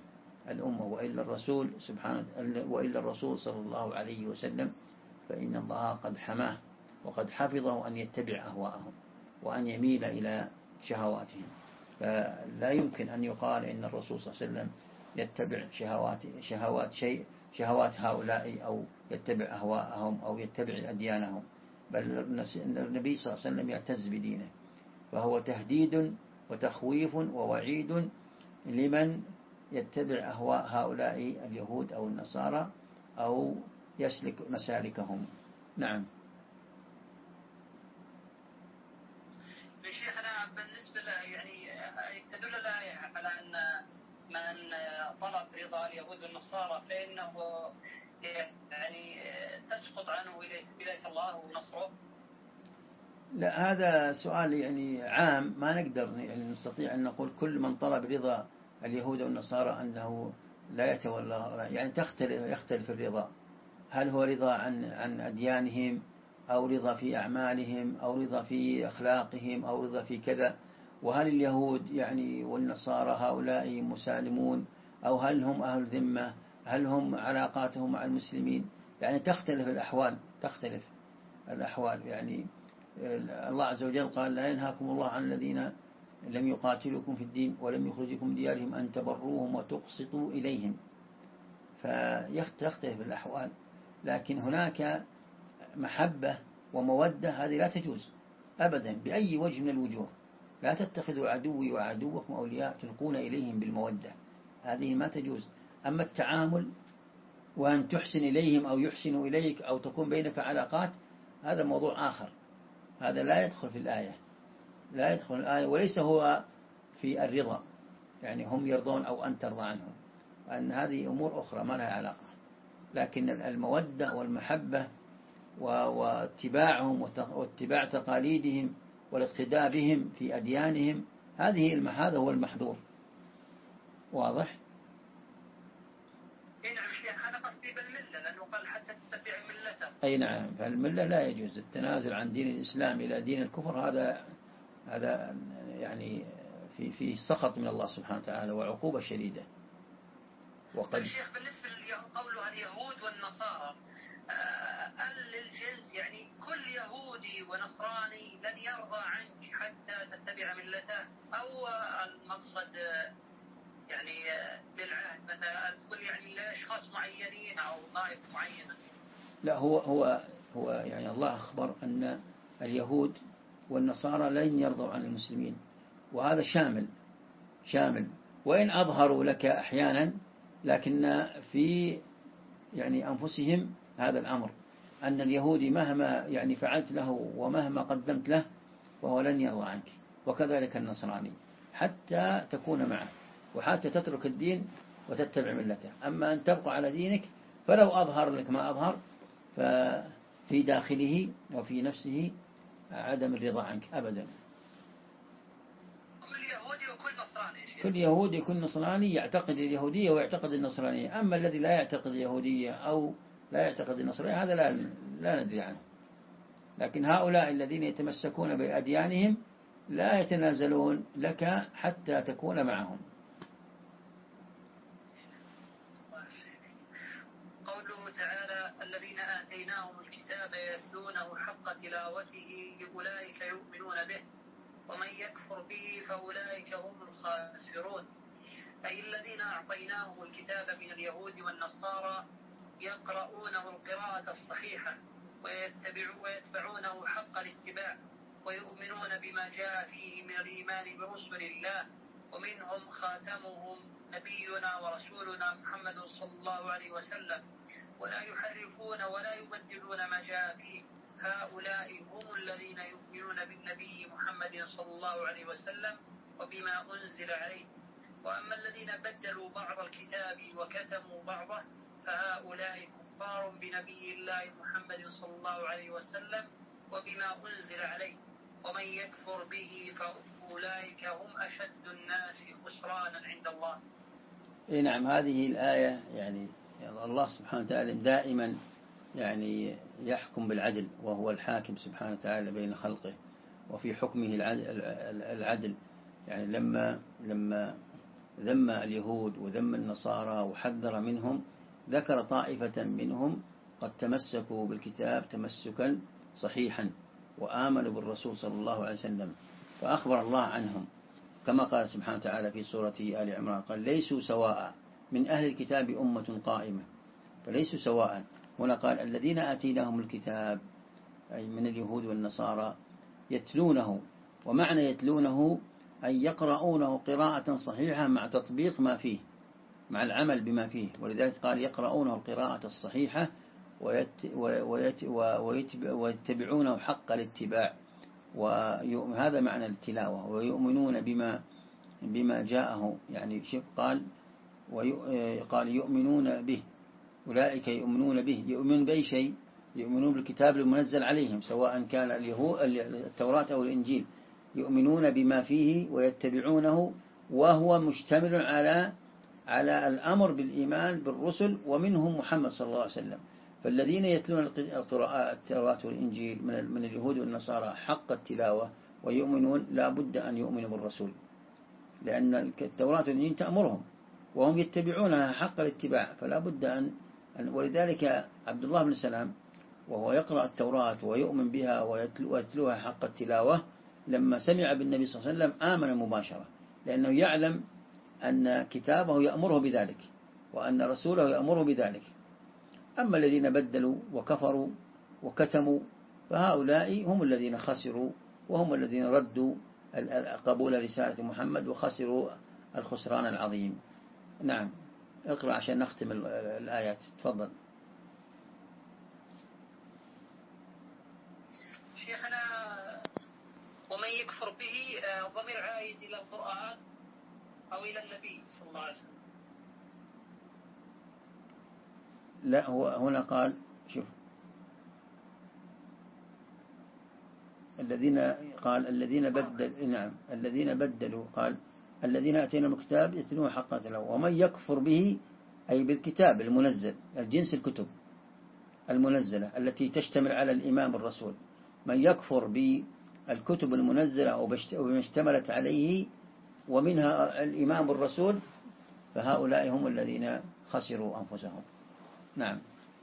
وإلا الرسول صلى الله عليه وسلم فإن الله قد حماه وقد حفظه أن يتبع أهواءهم وأن يميل إلى شهواتهم. فلا يمكن أن يقال إن الرسول صلى الله عليه وسلم يتبع شهوات هؤلاء أو يتبع أهواءهم أو يتبع أديانهم، بل النبي صلى الله عليه وسلم يعتز بدينه، فهو تهديد وتخويف ووعيد لمن يتبع أهواء هؤلاء اليهود أو النصارى أو يسلك مسالكهم. نعم. شيخنا بالنسبة له يعني تدل الآية على أن من طلب رضا اليهود والنصارى فإنه يعني تسقط عنه ولاية الله ونصره؟ لا، هذا سؤال يعني عام، ما نقدر يعني نستطيع أن نقول كل من طلب رضا اليهود والنصارى أنه لا يتولى، يعني يختلف الرضا، هل هو رضا عن أديانهم أو رضا في أعمالهم أو رضا في أخلاقهم أو رضا في كذا، وهل اليهود يعني والنصارى هؤلاء مسالمون أو هل هم أهل ذمة، هل هم علاقاتهم مع المسلمين، يعني تختلف الأحوال يعني الله عز وجل قال لا ينهاكم الله عن الذين لم يقاتلوكم في الدين ولم يخرجكم من ديارهم أن تبروهم وتقسطوا إليهم، فيختلف الأحوال. لكن هناك محبة ومودة هذه لا تجوز أبدا بأي وجه من الوجوه، لا تتخذوا عدوي وعدوكم أولياء تلقون إليهم بالمودة، هذه ما تجوز. أما التعامل وأن تحسن إليهم أو يحسنوا إليك أو تكون بينك علاقات، هذا موضوع آخر، هذا لا يدخل في الآية وليس هو في الرضا، يعني هم يرضون أو أن ترضى عنهم، أن هذه أمور أخرى ما لها علاقة. لكن المودة والمحبة واتباعهم واتباع تقاليدهم والاقتداء بهم في أديانهم، هذا هو المحظور. واضح؟ نعم شيخ، أنا قصدي بالملة لأنه قال حتى تتبع ملته. أي نعم، فالملة لا يجوز التنازل عن دين الإسلام إلى دين الكفر، هذا يعني فيه سخط من الله سبحانه وتعالى وعقوبة شديدة. وقد الشيخ بالنسبة لقوله اليهود والنصارى للجنس، يعني كل يهودي ونصراني لن يرضى عنك حتى تتبع ملته، أو المقصد يعني للعهد مثلا تقول يعني لأشخاص معينين أو طائفة معينة؟ لا، هو يعني الله أخبر أن اليهود والنصارى لن يرضوا عن المسلمين، وهذا شامل وإن أظهروا لك أحيانا، لكن في يعني أنفسهم هذا الأمر، أن اليهودي مهما يعني فعلت له ومهما قدمت له وهو لن يرضى عنك، وكذلك النصراني حتى تكون معه وحتى تترك الدين وتتبع ملته. أما أن تبقى على دينك فلو أظهر لك ما أظهر، ففي داخله وفي نفسه عدم الرضا عنك أبدا. كل يهودي وكل نصراني يعتقد اليهودية ويعتقد النصرانية، أما الذي لا يعتقد اليهودية أو لا يعتقد النصرانية هذا لا ندري عنه. لكن هؤلاء الذين يتمسكون بأديانهم لا يتنازلون لك حتى تكون معهم. قوله تعالى الذين آتيناهم الكتاب يتلونه حق تلاوته أولئك يؤمنون به ومن يكفر به فأولئك هم الخاسرون، أي الذين أعطيناهم الكتاب من اليهود والنصارى يقرؤونه القراءة الصحيحة ويتبعونه حق الاتباع ويؤمنون بما جاء فيه من الإيمان برسل الله، ومنهم خاتمهم نبينا ورسولنا محمد صلى الله عليه وسلم، ولا يحرفون ولا يبدلون ما جاء فيه، هؤلاء هم الذين يؤمنون بالنبي محمد صلى الله عليه وسلم وبما أنزل عليه. وأما الذين بدلوا بعض الكتاب وكتموا بعضه فهؤلاء كفار بنبي الله محمد صلى الله عليه وسلم وبما أنزل عليه، ومن يكفر به فأولئك هم أشد الناس خسرانا عند الله. نعم، هذه الآية يعني الله سبحانه وتعالى دائما يعني يحكم بالعدل، وهو الحاكم سبحانه وتعالى بين خلقه، وفي حكمه العدل. يعني لما ذم اليهود وذم النصارى وحذر منهم، ذكر طائفة منهم قد تمسكوا بالكتاب تمسكا صحيحا وآمنوا بالرسول صلى الله عليه وسلم، فأخبر الله عنهم كما قال سبحانه وتعالى في سورة آل عمران قال ليسوا سواء من أهل الكتاب أمة قائمة، فليسوا سواء. هنا قال الذين آتيناهم الكتاب أي من اليهود والنصارى يتلونه، ومعنى يتلونه أن يقرؤونه قراءة صحيحة مع تطبيق ما فيه، مع العمل بما فيه، ولذلك قال يقرؤونه القراءة الصحيحة ويتبعونه حق الاتباع، وهذا معنى التلاوة، ويؤمنون بما جاءه. يعني شوف قال يؤمنون به، أولئك يؤمنون به، يؤمنون بأي شيء؟ يؤمنون بالكتاب المنزل عليهم سواء كان التوراة أو الإنجيل، يؤمنون بما فيه ويتبعونه، وهو مشتمل على الأمر بالإيمان بالرسل ومنهم محمد صلى الله عليه وسلم. فالذين يتلون التوراة والإنجيل من اليهود والنصارى حق التلاوة ويؤمنون لا بد أن يؤمنوا بالرسول، لأن التوراة والإنجيل تأمرهم وهم يتبعونها حق الاتباع، فلا بد ولذلك عبد الله بن سلام وهو يقرأ التوراة ويؤمن بها ويتلوها حق التلاوة، لما سمع بالنبي صلى الله عليه وسلم آمن مباشرة، لأنه يعلم أن كتابه يأمره بذلك وأن رسوله يأمره بذلك. أما الذين بدلوا وكفروا وكتموا فهؤلاء هم الذين خسروا، وهم الذين ردوا قبول رسالة محمد وخسروا الخسران العظيم. نعم، اقرأ عشان نختم الآيات، تفضل. شيخنا ومن يكفر به ضمير عائد إلى القرآن أو إلى النبي صلى الله عليه وسلم؟ لا، هو هنا قال شوف الذين بدلوا قال الذين أتينا الكتاب يتلون حق تلاوته، ومن يكفر به أي بالكتاب المنزل، الجنس الكتب المنزلة التي تشتمل على الإيمان بالرسول، من يكفر بالكتب المنزلة وما اشتملت عليه ومنها الإيمان بالرسول، فهؤلاء هم الذين خسروا أنفسهم. نعم.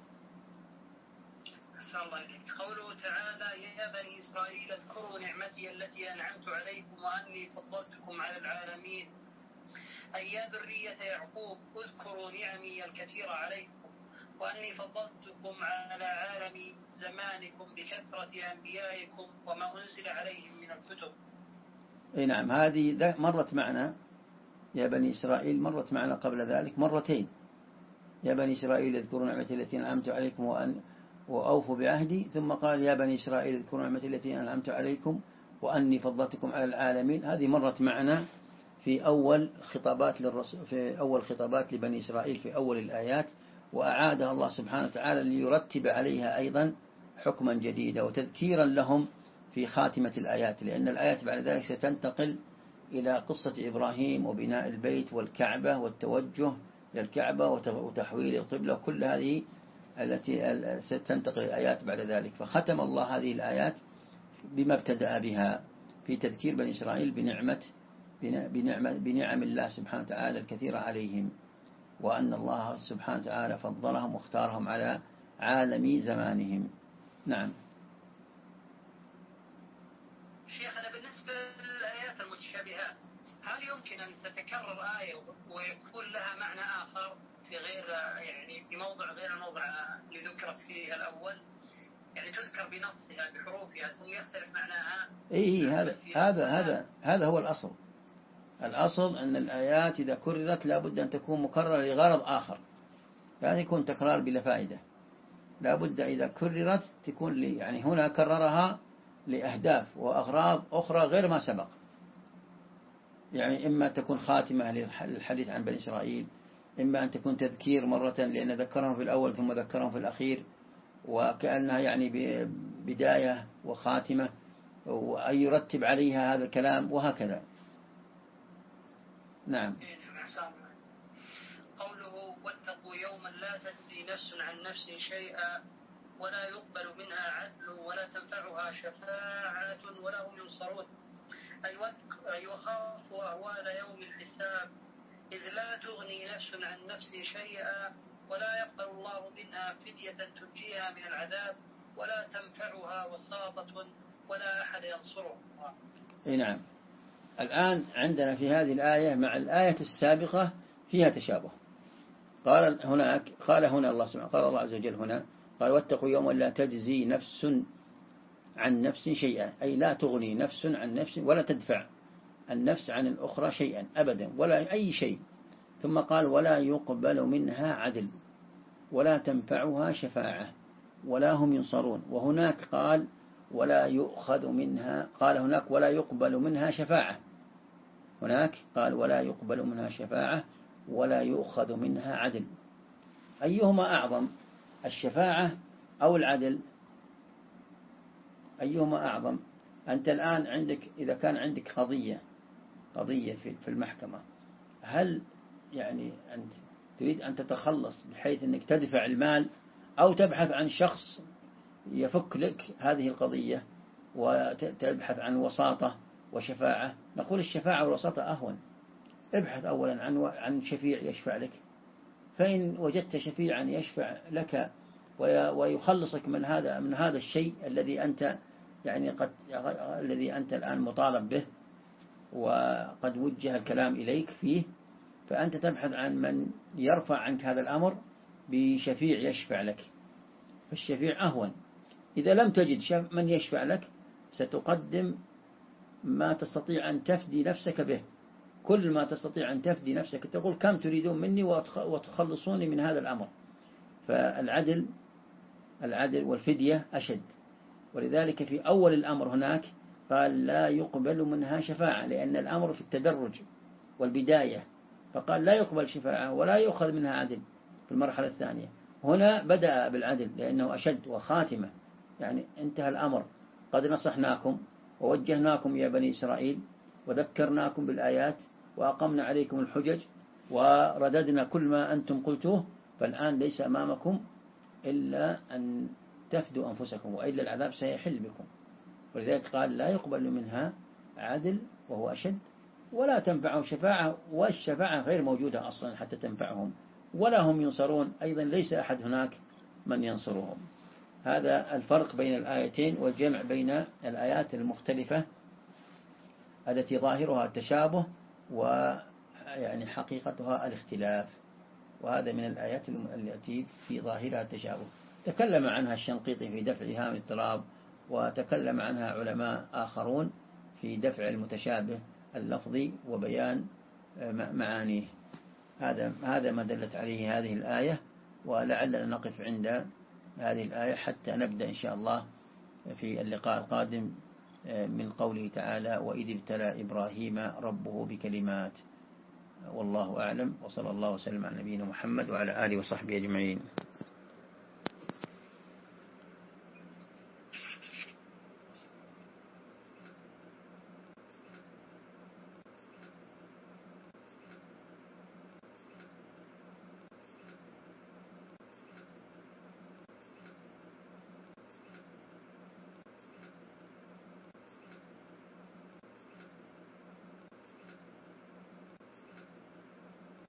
أحسن الله إليك. قوله تعالى يا بني إسرائيل اذكروا نعمتي التي أنعمت عليكم وأني فضلتكم على العالمين، أي يا ذرية يعقوب اذكروا نعمي الكثيرة عليكم وأني فضلتكم على عالم زمانكم بكثرة أنبيائكم وما أنزل عليهم من الكتب. أي نعم، هذه مرت معنا يا بني إسرائيل، مرت معنا قبل ذلك مرتين. يا بني إسرائيل اذكروا نعمتي التي أنعمت عليكم وأوفوا بعهدي، ثم قال يا بني إسرائيل اذكروا نعمتي التي أنعمت عليكم وأني فضلتكم على العالمين. هذه مرت معنا في أول خطابات لبني إسرائيل في أول الآيات، وأعادها الله سبحانه وتعالى ليرتب عليها أيضا حكما جديدا وتذكيرا لهم في خاتمة الآيات، لأن الآيات بعد ذلك ستنتقل إلى قصة إبراهيم وبناء البيت والكعبة والتوجه للكعبة وتحويل القبلة، وكل هذه التي ستنتقل الآيات بعد ذلك. فختم الله هذه الآيات بما ابتدأ بها في تذكير بني إسرائيل بنعم الله سبحانه وتعالى الكثيرة عليهم، وأن الله سبحانه وتعالى فضلهم واختارهم على عالم زمانهم. نعم. شيخنا بالنسبة للآيات المتشابهات، هل يمكن أن تتكرر آية ويكون لها معنى آخر في غير يعني في موضع غير الموضع اللي ذكرت فيه الأول، يعني تذكر بنصها بحروفها ثم يختلف معناها؟ هذا هو الأصل. الأصل أن الآيات إذا كررت لابد أن تكون مكررة لغرض آخر، لا يكون تكرار بلا فائدة. لابد إذا كررت تكون يعني هنا كررها لأهداف وأغراض أخرى غير ما سبق، يعني إما تكون خاتمة للحديث عن بني إسرائيل، إما أن تكون تذكير مرة لأن ذكرهم في الأول ثم ذكرهم في الأخير، وكأنها يعني بداية وخاتمة، وأن يرتب عليها هذا الكلام وهكذا. نعم. قوله واتقوا يوما لا تجزي نفس عن نفس شيئا ولا يقبل منها عدل ولا تنفعها شفاعة ولا هم ينصرون، أي وخافوا أهوال يوم الحساب إذ لا تغني نفس عن نفس شيئا ولا يقبل الله منها فدية تنجيها من العذاب ولا تنفعها وساطة ولا أحد ينصرها. نعم. الآن عندنا في هذه الآية مع الآية السابقة فيها تشابه. قال هنا الله سبحانه قال الله عز وجل هنا قال واتقوا يوما لا تجزي نفس عن نفس شيئا، أي لا تغني نفس عن نفس ولا تدفع النفس عن الأخرى شيئا أبدا ولا أي شيء. ثم قال ولا يقبل منها عدل ولا تنفعها شفاعة ولا هم ينصرون. وهناك قال ولا يؤخذ منها، قال هناك ولا يقبل منها شفاعة، هناك قال ولا يقبل منها شفاعة ولا يؤخذ منها عدل. أيهما أعظم، الشفاعة أو العدل؟ أيهما أعظم؟ أنت الآن عندك إذا كان عندك قضية في المحكمة، هل يعني أنت تريد أن تتخلص بحيث أنك تدفع المال أو تبحث عن شخص يفك لك هذه القضية وتبحث عن وساطة وشفاعة؟ نقول الشفاعة والوساطة أهون. ابحث أولا عن شفيع يشفع لك، فإن وجدت شفيعا يشفع لك ويخلصك من هذا الشيء الذي أنت يعني الذي أنت الآن مطالب به وقد وجه الكلام إليك فيه، فأنت تبحث عن من يرفع عنك هذا الأمر بشفيع يشفع لك، فالشفيع أهون. إذا لم تجد من يشفع لك ستقدم ما تستطيع أن تفدي نفسك به، كل ما تستطيع أن تفدي نفسك تقول كم تريدون مني وتخلصوني من هذا الأمر. فالعدل والفدية أشد. ولذلك في أول الأمر هناك قال لا يقبل منها شفاعة، لأن الأمر في التدرج والبداية، فقال لا يقبل شفاعة ولا يؤخذ منها عدل في المرحلة الثانية. هنا بدأ بالعدل لأنه أشد وخاتمة، يعني انتهى الأمر، قد نصحناكم ووجهناكم يا بني إسرائيل وذكرناكم بالآيات وأقمنا عليكم الحجج ورددنا كل ما أنتم قلتوه، فالآن ليس أمامكم إلا أن تفدوا أنفسكم وإلا العذاب سيحل بكم. ولذلك قال لا يقبل منها عدل وهو أشد ولا تنفعهم شفاعة، والشفاعة غير موجودة أصلا حتى تنفعهم، ولا هم ينصرون، أيضا ليس أحد هناك من ينصرهم. هذا الفرق بين الآيتين والجمع بين الآيات المختلفة التي ظاهرها التشابه ويعني حقيقتها الاختلاف. وهذا من الآيات التي في ظاهرها التشابه. تكلم عنها الشنقيطي في دفع هام الاضطراب، وتكلم عنها علماء آخرون في دفع المتشابه اللفظي وبيان معانيه. هذا ما دلت عليه هذه الآية، ولعلنا نقف عند هذه الآية حتى نبدأ إن شاء الله في اللقاء القادم من قوله تعالى وإذ ابتلى إبراهيم ربه بكلمات. والله أعلم، وصلى الله وسلم على نبينا محمد وعلى آله وصحبه أجمعين.